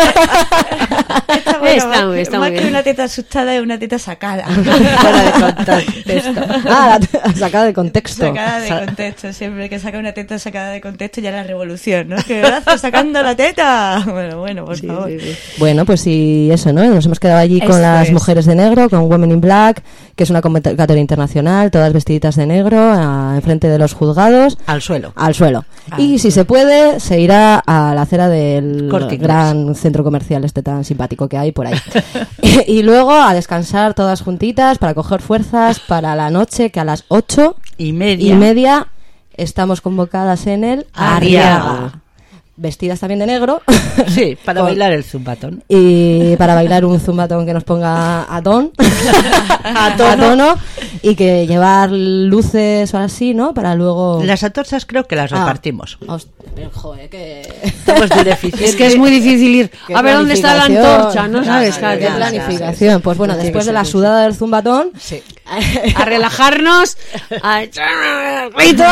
Está, bueno, está, muy, está más muy que bien. Una teta asustada es una teta sacada. Fuera de contexto. Ah, la sacada de contexto. Sacada de contexto. Siempre que saca una teta sacada de contexto ya la revolución, ¿no? ¿Qué haces sacando la teta? Bueno, bueno, por sí, favor. Sí, sí. Bueno, pues sí, eso, ¿no? Nos hemos quedado allí Eso con las es. Mujeres de Negro, con Women in Black, que es una convocatoria internacional, todas vestiditas de negro, a, enfrente de los juzgados. Al suelo. Al suelo. Ah, y si se puede, se irá a la acera del Corte gran centro comercial este tan simpático que hay por ahí. y, y luego a descansar todas juntitas para coger fuerzas para la noche, que a las ocho y media, y media estamos convocadas en el Arriaga. Arriaga. Vestidas también de negro. Sí, para con, bailar el zumbatón. Y para bailar un zumbatón que nos ponga a ton, a, tono. a tono, y que llevar luces o así, ¿no? Para luego... Las antorchas creo que las repartimos. Ah, joder, que... Estamos muy deficientes. Es que es muy difícil ir a ver dónde está la antorcha, ¿no sabes? Claro, qué planificación. Pues bueno, después de la sudada del zumbatón, sí. a relajarnos, a echar gritos,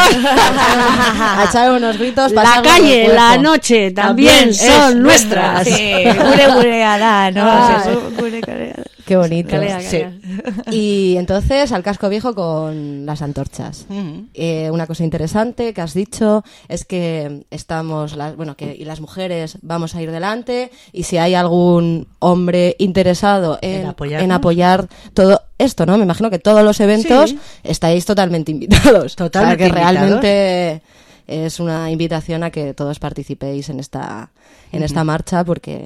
a echar unos gritos. La calle, la noche también, también son nuestras. Sí, gure gureada, ¿no? Ah, gure, gure, qué bonito. Calea, calea. Sí. Y entonces al casco viejo con las antorchas. Uh-huh. Eh, una cosa interesante que has dicho es que estamos, las, bueno, que y las mujeres vamos a ir delante, y si hay algún hombre interesado en, en apoyar todo esto, ¿no? Me imagino que todos los eventos sí. estáis totalmente invitados. Totalmente o sea, que invitados. Realmente es una invitación a que todos participéis en esta en uh-huh. esta marcha, porque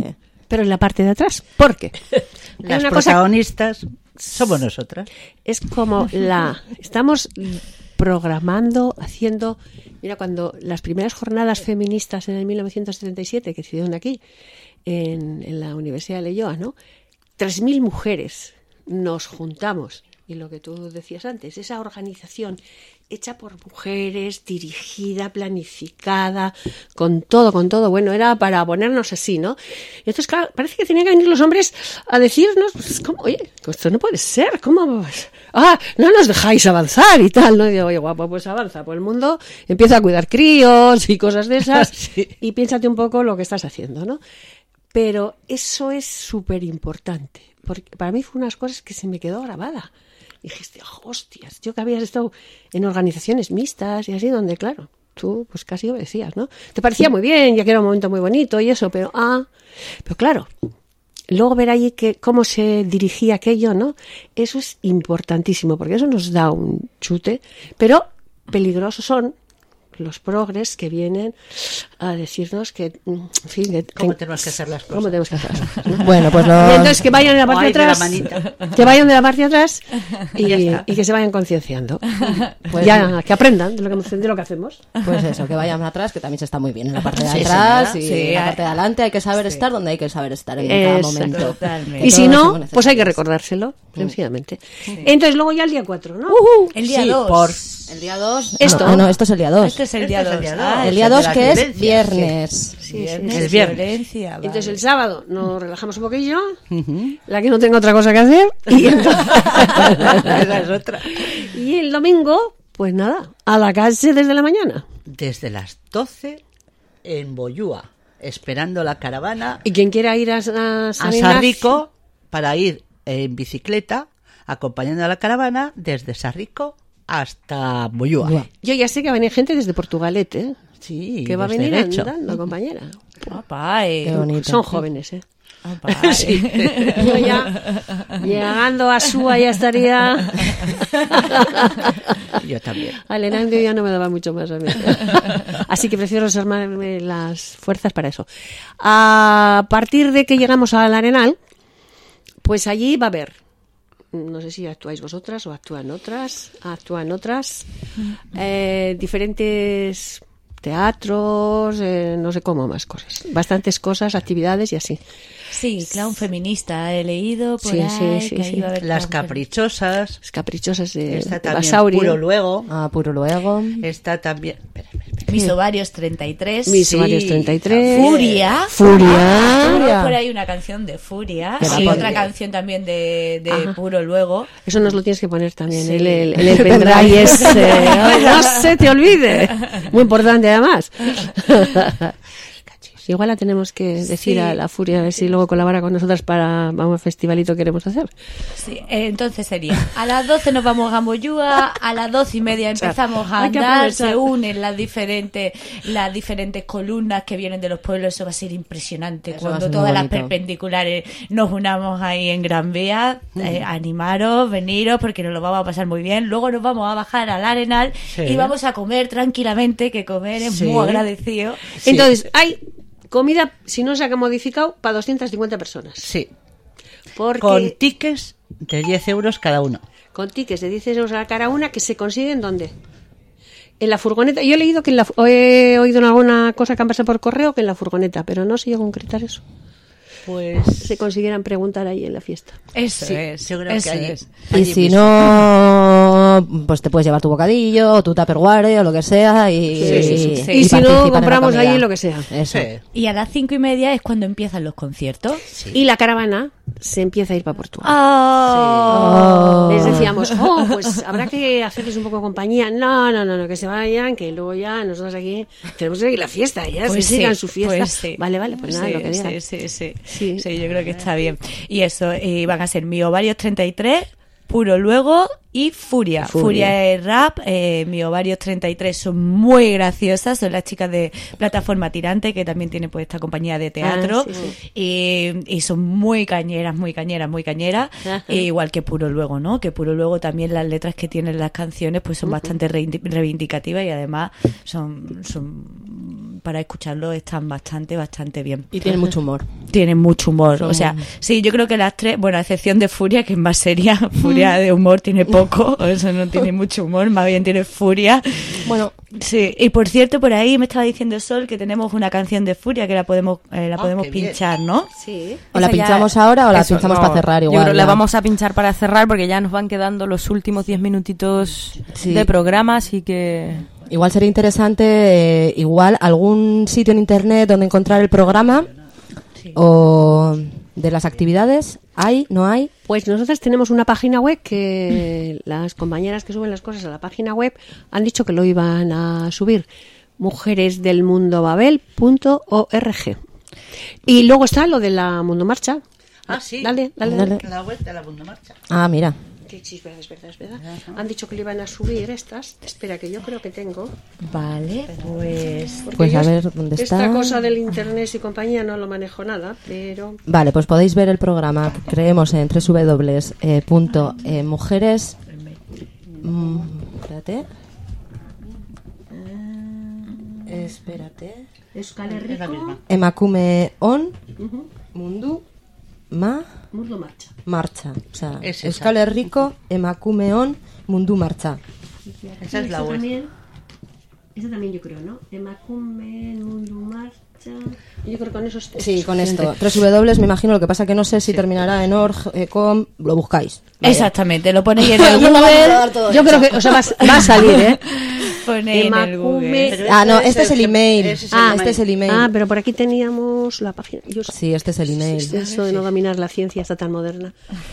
pero en la parte de atrás. ¿Por qué? Las protagonistas cosa, somos nosotras. Es como la... Estamos programando, haciendo... Mira, cuando las primeras jornadas feministas en el mil novecientos setenta y siete, que se dieron aquí, en, en la Universidad de Leioa, ¿no? tres mil mujeres nos juntamos. Y lo que tú decías antes, esa organización hecha por mujeres, dirigida, planificada, con todo, con todo. Bueno, era para ponernos así, ¿no? Y entonces, claro, parece que tenían que venir los hombres a decirnos, pues, ¿cómo? Oye, esto no puede ser, ¿cómo? Ah, no nos dejáis avanzar y tal, ¿no? Y digo, oye, guapo, pues avanza, pues el mundo empieza a cuidar críos y cosas de esas, sí. Y piénsate un poco lo que estás haciendo, ¿no? Pero eso es súper importante, porque para mí fue unas cosas que se me quedó grabada. Dijiste, oh, hostias, yo que habías estado en organizaciones mixtas y así, donde, claro, tú pues casi obedecías, ¿no? Te parecía muy bien, ya que era un momento muy bonito y eso, pero, ah, pero claro, luego ver ahí que cómo se dirigía aquello, ¿no? Eso es importantísimo, porque eso nos da un chute, pero peligrosos son los progres que vienen a decirnos que, en fin, que, cómo que, tenemos que hacer las cosas. ¿Cómo tenemos que hacer las cosas, ¿no? Bueno, pues no... Y entonces que vayan de la parte de atrás, la que vayan de la parte de atrás y, y que se vayan concienciando. Pues ya, que aprendan de lo que, de lo que hacemos. Pues eso, que vayan atrás, que también se está muy bien en la parte de Sí, atrás sí, y sí, en la parte de adelante. Hay que saber sí. estar donde hay que saber estar en Exacto. cada momento. Totalmente. Y si no, pues hay que recordárselo, sencillamente. Sí. Entonces luego ya el día cuatro, ¿no? Uh-huh. El día sí, dos. Por... El día dos. Esto. No, no, esto es el día dos. Este es el día dos. Ah, el día dos, que es viernes. Sí, viernes, sí, sí. El viernes. Violencia, vale. Entonces el sábado nos relajamos un poquillo, uh-huh. La que no tenga otra cosa que hacer, y, entonces... Esa es otra. Y el domingo, pues nada, a la calle desde la mañana. Desde las doce en Boyúa, esperando la caravana. Y quien quiera ir a, a, a Sarrico para ir en bicicleta, acompañando a la caravana desde Sarrico hasta Boyúa. Yo ya sé que va a venir gente desde Portugalet, ¿eh? Sí, que va a venir derecho. andando, compañera. Papá, eh. Qué bonito. Son jóvenes, ¿eh? Papá, sí. Yo ya, llegando a Súa ya estaría... Yo también. Al Enandio ya no me daba mucho más a mí. Así que prefiero desarmarme las fuerzas para eso. A partir de que llegamos al Arenal, pues allí va a haber... No sé si actuáis vosotras o actúan otras, actúan otras, eh, diferentes teatros, eh, no sé cómo más cosas, bastantes cosas, actividades y así. Sí, clown feminista, he leído por sí, ahí, sí, sí, que sí. ahí va a haber Las caprichosas. Las caprichosas de, Está de también Basauri. Puro Luego. Ah, Puro Luego. Está también... Espera, espera, espera. Mis ovarios treinta y tres. Mis Sí. ovarios treinta y tres. Furia. Furia. Ah, Furia. por ahí una canción de Furia. Que la Y pondré. otra canción también de, de Ajá. Puro Luego. Eso nos lo tienes que poner también. Sí. El, el, el, el pendrive es, eh, no se te olvide. Muy importante además. Igual la tenemos que decir Sí. a la Furia a ver si luego colabora con nosotras para un festivalito que queremos hacer. Sí, eh, entonces sería, a las doce nos vamos a Moyúa, a las doce y media empezamos a Hay que andar, aprovechar. se unen las diferentes las diferentes columnas que vienen de los pueblos, eso va a ser impresionante. Eso va a Cuando ser muy todas las bonito. perpendiculares nos unamos ahí en Gran Vía, eh, animaros, veniros, porque nos lo vamos a pasar muy bien. Luego nos vamos a bajar al Arenal Sí. y vamos a comer tranquilamente, que comer es Sí. muy agradecido. Sí. Entonces, hay comida, si no se ha modificado, para doscientas cincuenta personas. Sí. Porque Con tickets de diez euros cada uno. con tickets de diez euros a la cara una, que se consiguen ¿dónde? En la furgoneta. Yo he leído que en la, o he oído en alguna cosa que han pasado por correo que en la furgoneta, pero no sé yo concretar eso. Pues... Se consiguieran preguntar ahí en la fiesta. Eso Sí, es, yo creo eso que allí- es. Y allí si mismo. no, pues te puedes llevar tu bocadillo o tu tupperware o lo que sea y, Sí, sí, sí. y Y si no, participar en la compramos comida. allí lo que sea. Eso. Sí. Y a las cinco y media es cuando empiezan los conciertos. Y la caravana se empieza a ir para Portugal. Oh. Les decíamos, oh, pues habrá que hacerles un poco compañía. No, no, no, no, que se vayan, que luego ya nosotros aquí tenemos que seguir la fiesta, ya Pues que sí, sigan su fiesta. pues sí. Vale, vale, pues nada, Sí, lo que digan. sí, sí, sí, Sí. sí, yo creo que está bien. Y eso, y van a ser Mi Ovarios treinta y tres, Puro Luego y Furia. Furia. Furia es rap, eh, Mi Ovarios treinta y tres son muy graciosas, son las chicas de Plataforma Tirante, que también tiene pues esta compañía de teatro, Ah, sí, Y, y son muy cañeras, muy cañeras, muy cañeras, Ajá. e igual que Puro Luego, ¿no? Que Puro Luego también las letras que tienen las canciones pues son bastante reindi- reivindicativas y además son, son para escucharlo están bastante, bastante bien. Y tienen mucho humor. Tienen mucho humor, o sea, sí, yo creo que las tres, bueno, a excepción de Furia, que es más seria, Furia de humor tiene poco, eso no tiene mucho humor, más bien tiene furia. Bueno, sí, y por cierto, por ahí me estaba diciendo Sol que tenemos una canción de Furia que la podemos eh, la Ah, podemos qué pinchar, ¿no? Sí. ¿o la Esa ya- pinchamos ahora o la eso, pinchamos no, para cerrar igual? Yo creo que la ya? vamos a pinchar para cerrar porque ya nos van quedando los últimos diez minutitos Sí. de programa, así que... Igual sería interesante, eh, igual algún sitio en internet donde encontrar el programa o de las actividades. ¿Hay? ¿No hay? Pues nosotros tenemos una página web que las compañeras que suben las cosas a la página web han dicho que lo iban a subir. mujeres del mundo babel punto org. Y luego está lo de la Mundo Marcha. Ah, sí. Dale, dale. Dale. dale. La web de la Mundo Marcha. Ah, mira. Sí, sí, es verdad, es verdad, es verdad. Han dicho que le iban a subir estas. Espera, que yo creo que tengo. Vale, pues... Porque Pues yo a es- ver dónde Esta está. cosa del internet y compañía no lo manejo nada, pero... Vale, pues podéis ver el programa que creemos en doble u doble u doble u punto mujeres. Mm, espérate. Eh, espérate. Euskal Es la misma. Emakume on Ujú. mundu ma Mundo Marcha. marcha. O sea, Es esa. Euskal Herriko Emakume on mundu marcha. Esa es la Esa web. también, esa también yo creo, ¿no? Emakume, Mundu Marcha... Yo creo que con eso... es- Sí, es con esto. suficiente. Tres W, me imagino, lo que pasa que no sé si terminará en org, eh, com, lo buscáis. Vaya. Exactamente, lo ponéis en el No vamos a dar Google. todo Yo hecho. creo que, o sea, va, a- va a salir, ¿eh? Ponéis en el Emakume- Google. Pero Ah, no, este este es el que- email. ese es el Ah, email. este es el email. Ah, pero por aquí teníamos la página. Yo sé- Sí, este es el email. es eso de no dominar la ciencia está tan moderna.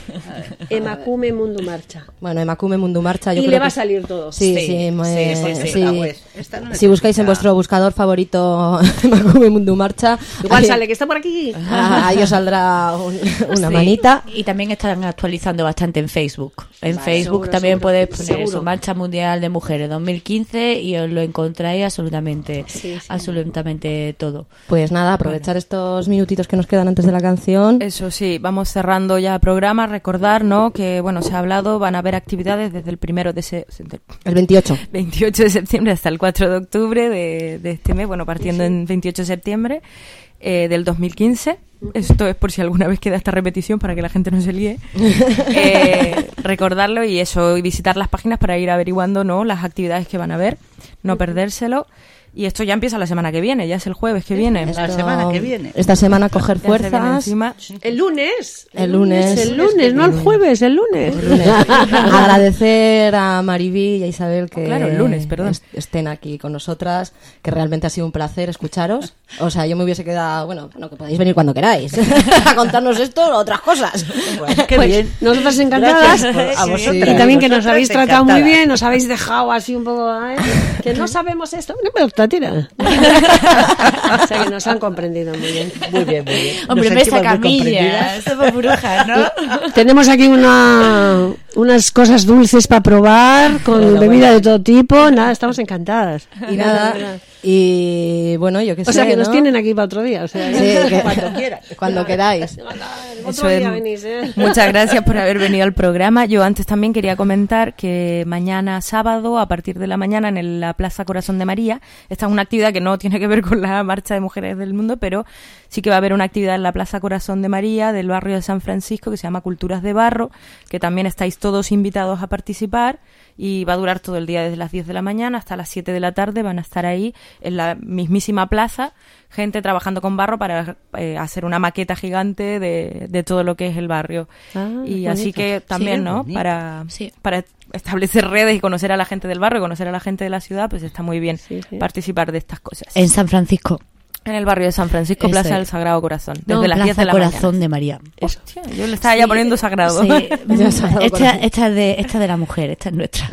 Emakume Mundu Marcha. Bueno, Emakume Mundu Marcha. Yo Y creo le que- va a salir todo. Sí, Sí, sí, me- sí, sí, sí. sí. La web. Esta no Si buscáis en necesita- vuestro buscador favorito Emakume Mundu Marcha, Igual ahí, sale que está por aquí. ah, ahí os saldrá un- una Sí. manita. Y también están actualizando bastante en Facebook. En Vale, Facebook seguro, también seguro. podéis poner Seguro. eso, Marcha Mundial de Mujeres dos mil quince y os lo encontráis absolutamente, Sí, sí. absolutamente todo. Pues nada, aprovechar estos minutitos que nos quedan antes de la canción. Eso sí, vamos cerrando ya programa. Recordar, ¿no? Que, bueno, se ha hablado, van a haber actividades desde el primero de se- del El veintiocho. veintiocho de septiembre hasta el cuatro de octubre de, de este mes, bueno, partiendo en veintiocho de septiembre eh, del dos mil quince. Esto es por si alguna vez queda esta repetición para que la gente no se líe. Eh, recordarlo y eso, y visitar las páginas para ir averiguando, ¿no? Las actividades que van a haber, no perdérselo. Y esto ya empieza la semana que viene, ya es el jueves que viene. La semana que viene. Esta semana coger Ya se viene fuerzas. encima. El lunes. El lunes. El lunes, no el jueves, el lunes. Agradecer a Mariví y a Isabel que Oh, claro, el lunes, perdón. est- estén aquí con nosotras, que realmente ha sido un placer escucharos. O sea, yo me hubiese quedado, bueno, bueno que podéis venir cuando queráis a contarnos esto o otras cosas. Qué Pues bien. nosotras encantadas. Gracias por- a Sí. vosotras. Y también que nos Vosotras habéis tratado muy encantadas. bien, nos habéis dejado así un poco, ¿eh? Que no sabemos esto. No, pero está tira. O sea que nos han comprendido muy bien. Muy bien, muy bien. Hombre, Nos mesa sentimos muy camilla, comprendidas. somos brujas, ¿no? Tenemos aquí una, unas cosas dulces para probar, con bebida de todo tipo. Nada, estamos encantadas. Y nada, y bueno, yo qué sé, O sea que nos ¿no? tienen aquí para otro día. O sea, Sí, que- Cuando quieras. Cuando queráis. Otro Eso es. día venís, ¿eh? Muchas gracias por haber venido al programa. Yo antes también quería comentar que mañana sábado, a partir de la mañana, en el- la Plaza Corazón de María, esta es una actividad que no tiene que ver con la Marcha de Mujeres del Mundo, pero sí que va a haber una actividad en la Plaza Corazón de María del barrio de San Francisco que se llama Culturas de Barro, que también estáis todos invitados a participar y va a durar todo el día desde las diez de la mañana hasta las siete de la tarde. Van a estar ahí en la mismísima plaza, gente trabajando con barro para eh, hacer una maqueta gigante de, de todo lo que es el barrio. Ah, y bonito. así que también, Sí, ¿no? bonito. Para, Sí. para establecer redes y conocer a la gente del barrio y conocer a la gente de la ciudad, pues está muy bien Sí, sí. participar de estas cosas. En San Francisco. En el barrio de San Francisco, Eso Plaza es. del Sagrado Corazón, desde No, las diez de Plaza la Corazón mañana. de María. Hostia, yo le estaba ya poniendo sagrado. Sí. Ya Sagrado esta, Corazón. esta, es de, esta es de la mujer, esta es nuestra.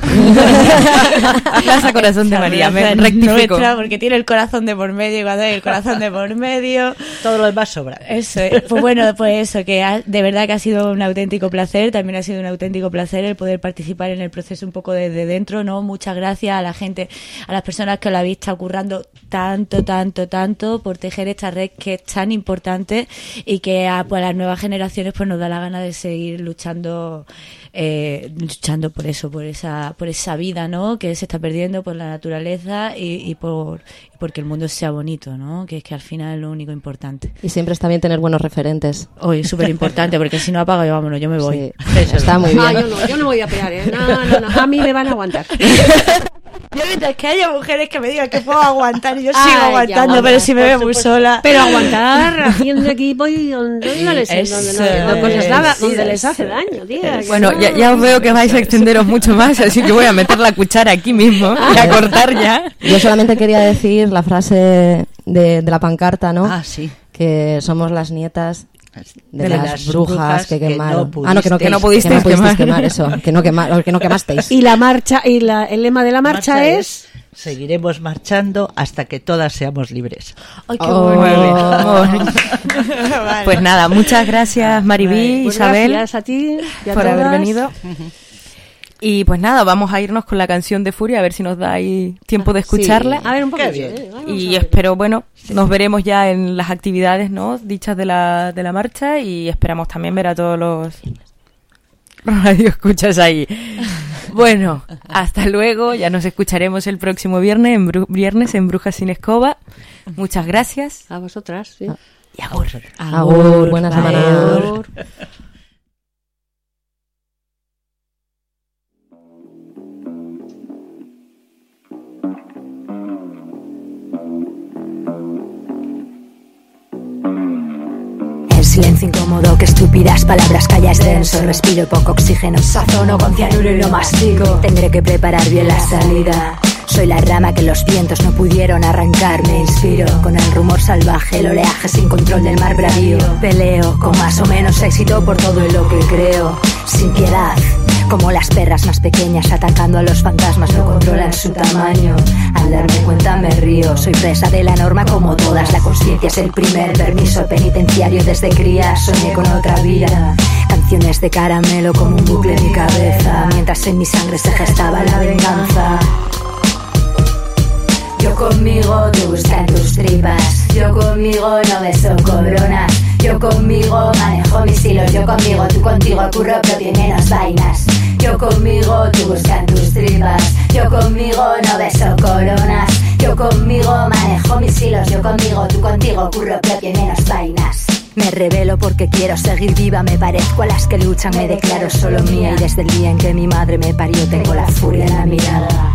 Plaza Corazón de Esta María, me plaza es rectifico. nuestra porque tiene el corazón de por medio y cuando hay el corazón de por medio... Todo lo demás sobra. Eso es. Pues bueno, pues eso, que ha- de verdad que ha sido un auténtico placer, también ha sido un auténtico placer el poder participar en el proceso un poco desde dentro, ¿no? Muchas gracias a la gente, a las personas que lo habéis estado currando tanto, tanto, tanto, luchando por tejer esta red que es tan importante y que a, pues, a las nuevas generaciones pues nos da la gana de seguir luchando eh, luchando por eso, por esa por esa vida, ¿no? Que se está perdiendo por la naturaleza y, y por y porque el mundo sea bonito, ¿no? Que es que al final es lo único importante. Y siempre está bien tener buenos referentes. Hoy es súper importante porque si no apago yo vámonos, yo me voy. Sí, eso está muy bien. Ah, yo no, yo no voy a pegar, ¿eh? No, no, no, a mí me van a aguantar. Yo mientras que haya mujeres que me digan que puedo aguantar y yo Ay, sigo aguantando, ya, pero si me por veo muy supuesto. sola. Pero aguantar haciendo equipo y donde no les, Eso donde no haciendo cosas es, nada, sí, donde les eso hace daño, tía. Bueno, ya, ya os veo que vais a extenderos mucho más, así que voy a meter la cuchara aquí mismo y a cortar ya. Yo solamente quería decir la frase de, de la pancarta, ¿no? Ah, sí. Que somos las nietas de, de las, las brujas, brujas que que quemaron. no ah, no, que no, que no pudisteis que no pudisteis quemar. quemar eso, que no, quema, que no quemasteis. Y la marcha, y la, el lema de la marcha, Marcha es... Seguiremos marchando hasta que todas seamos libres. Ay, qué Oh. bueno. Pues nada, muchas gracias Maribí, Pues Isabel, gracias a ti y a por haber todas. venido. Y pues nada, vamos a irnos con la canción de Furia, a ver si nos da ahí tiempo de escucharla. Sí. A ver, un poquito. Qué bien. eh, vamos a Y ver. espero, bueno, nos veremos ya en las actividades, ¿no? Dichas de la, de la marcha, y esperamos también ver a todos los radioescuchas ahí. Bueno, hasta luego, ya nos escucharemos el próximo viernes en, Bru- viernes en Brujas sin Escoba. Muchas gracias. A vosotras, sí. Y agur. Agur, buena semana. Agur. El silencio incómodo, que estúpidas palabras callas denso. Respiro poco oxígeno, sazono con cianuro y lo mastico. Tendré que preparar bien la salida. Soy la rama que los vientos no pudieron arrancar. Me inspiro con el rumor salvaje, el oleaje sin control del mar bravío. Peleo con más o menos éxito por todo en lo que creo. Sin piedad, como las perras más pequeñas atacando a los fantasmas, no controlan su tamaño. Al darme cuenta me río, soy presa de la norma como todas. La conciencia es el primer permiso penitenciario desde cría. Soñé con otra vida, canciones de caramelo como un bucle en mi cabeza, mientras en mi sangre se gestaba la venganza. Yo conmigo, tú busca en tus tripas. Yo conmigo no beso coronas. Yo conmigo manejo mis hilos. Yo conmigo, tú contigo, curro propio y menos vainas. Yo conmigo, tú busca en tus tripas. Yo conmigo no beso coronas. Yo conmigo manejo mis hilos. Yo conmigo, tú contigo, curro propio y menos vainas. Me revelo porque quiero seguir viva. Me parezco a las que luchan, me declaro solo mía. Y desde el día en que mi madre me parió tengo la furia en la mirada.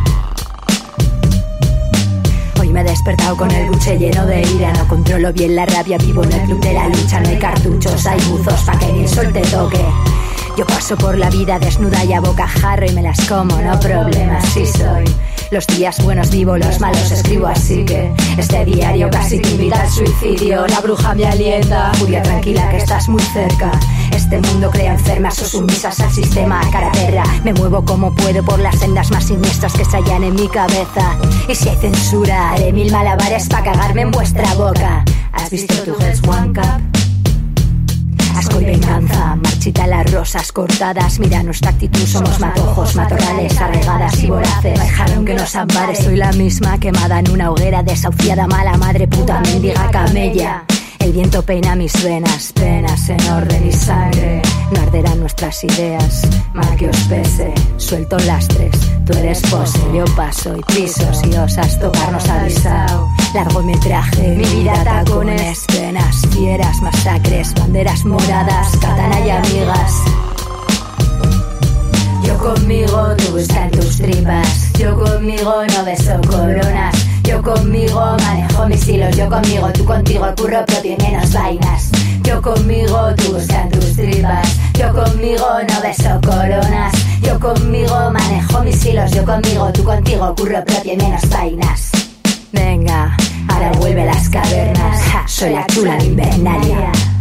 Hoy me he despertado con el buche lleno de ira. No controlo bien la rabia, vivo en el club de la lucha. No hay cartuchos, hay buzos pa' que ni el sol te toque. Yo paso por la vida desnuda y a bocajarro y me las como, no problema, así soy. Los días buenos vivo, los malos escribo, así que este diario casi te invita al suicidio. La bruja me alienta, furia tranquila que estás muy cerca. Este mundo crea enfermas o sumisas al sistema, cara perra. Me muevo como puedo por las sendas más siniestras que se hallan en mi cabeza. Y si hay censura, haré mil malabares pa' cagarme en vuestra boca. ¿Has visto tu Hell's One Cup? Asco y venganza, marchita las rosas cortadas. Mira nuestra actitud, somos matojos, matorrales, arraigadas y voraces. Dejaron que nos ampare, soy la misma quemada en una hoguera. Desahuciada, mala madre, puta, mendiga camella. El viento peina mis venas, penas en orden y sangre. No arderán nuestras ideas, mal que os pese. Suelto lastres, tú eres pose. Yo paso y pisos y osas tocarnos avisado. Largometraje, mi vida tacones, penas, fieras, masacres, banderas moradas, katana y amigas. Yo conmigo, tú busca en tus tripas. Yo conmigo no beso coronas. Yo conmigo manejo mis hilos. Yo conmigo, tú contigo, curro propio y menos vainas. Yo conmigo, tú busca en tus tripas. Yo conmigo no beso coronas. Yo conmigo manejo mis hilos. Yo conmigo, tú contigo, curro propio y menos vainas. Venga, ahora vuelve a las cavernas. Ja, soy la chula de Invernalia.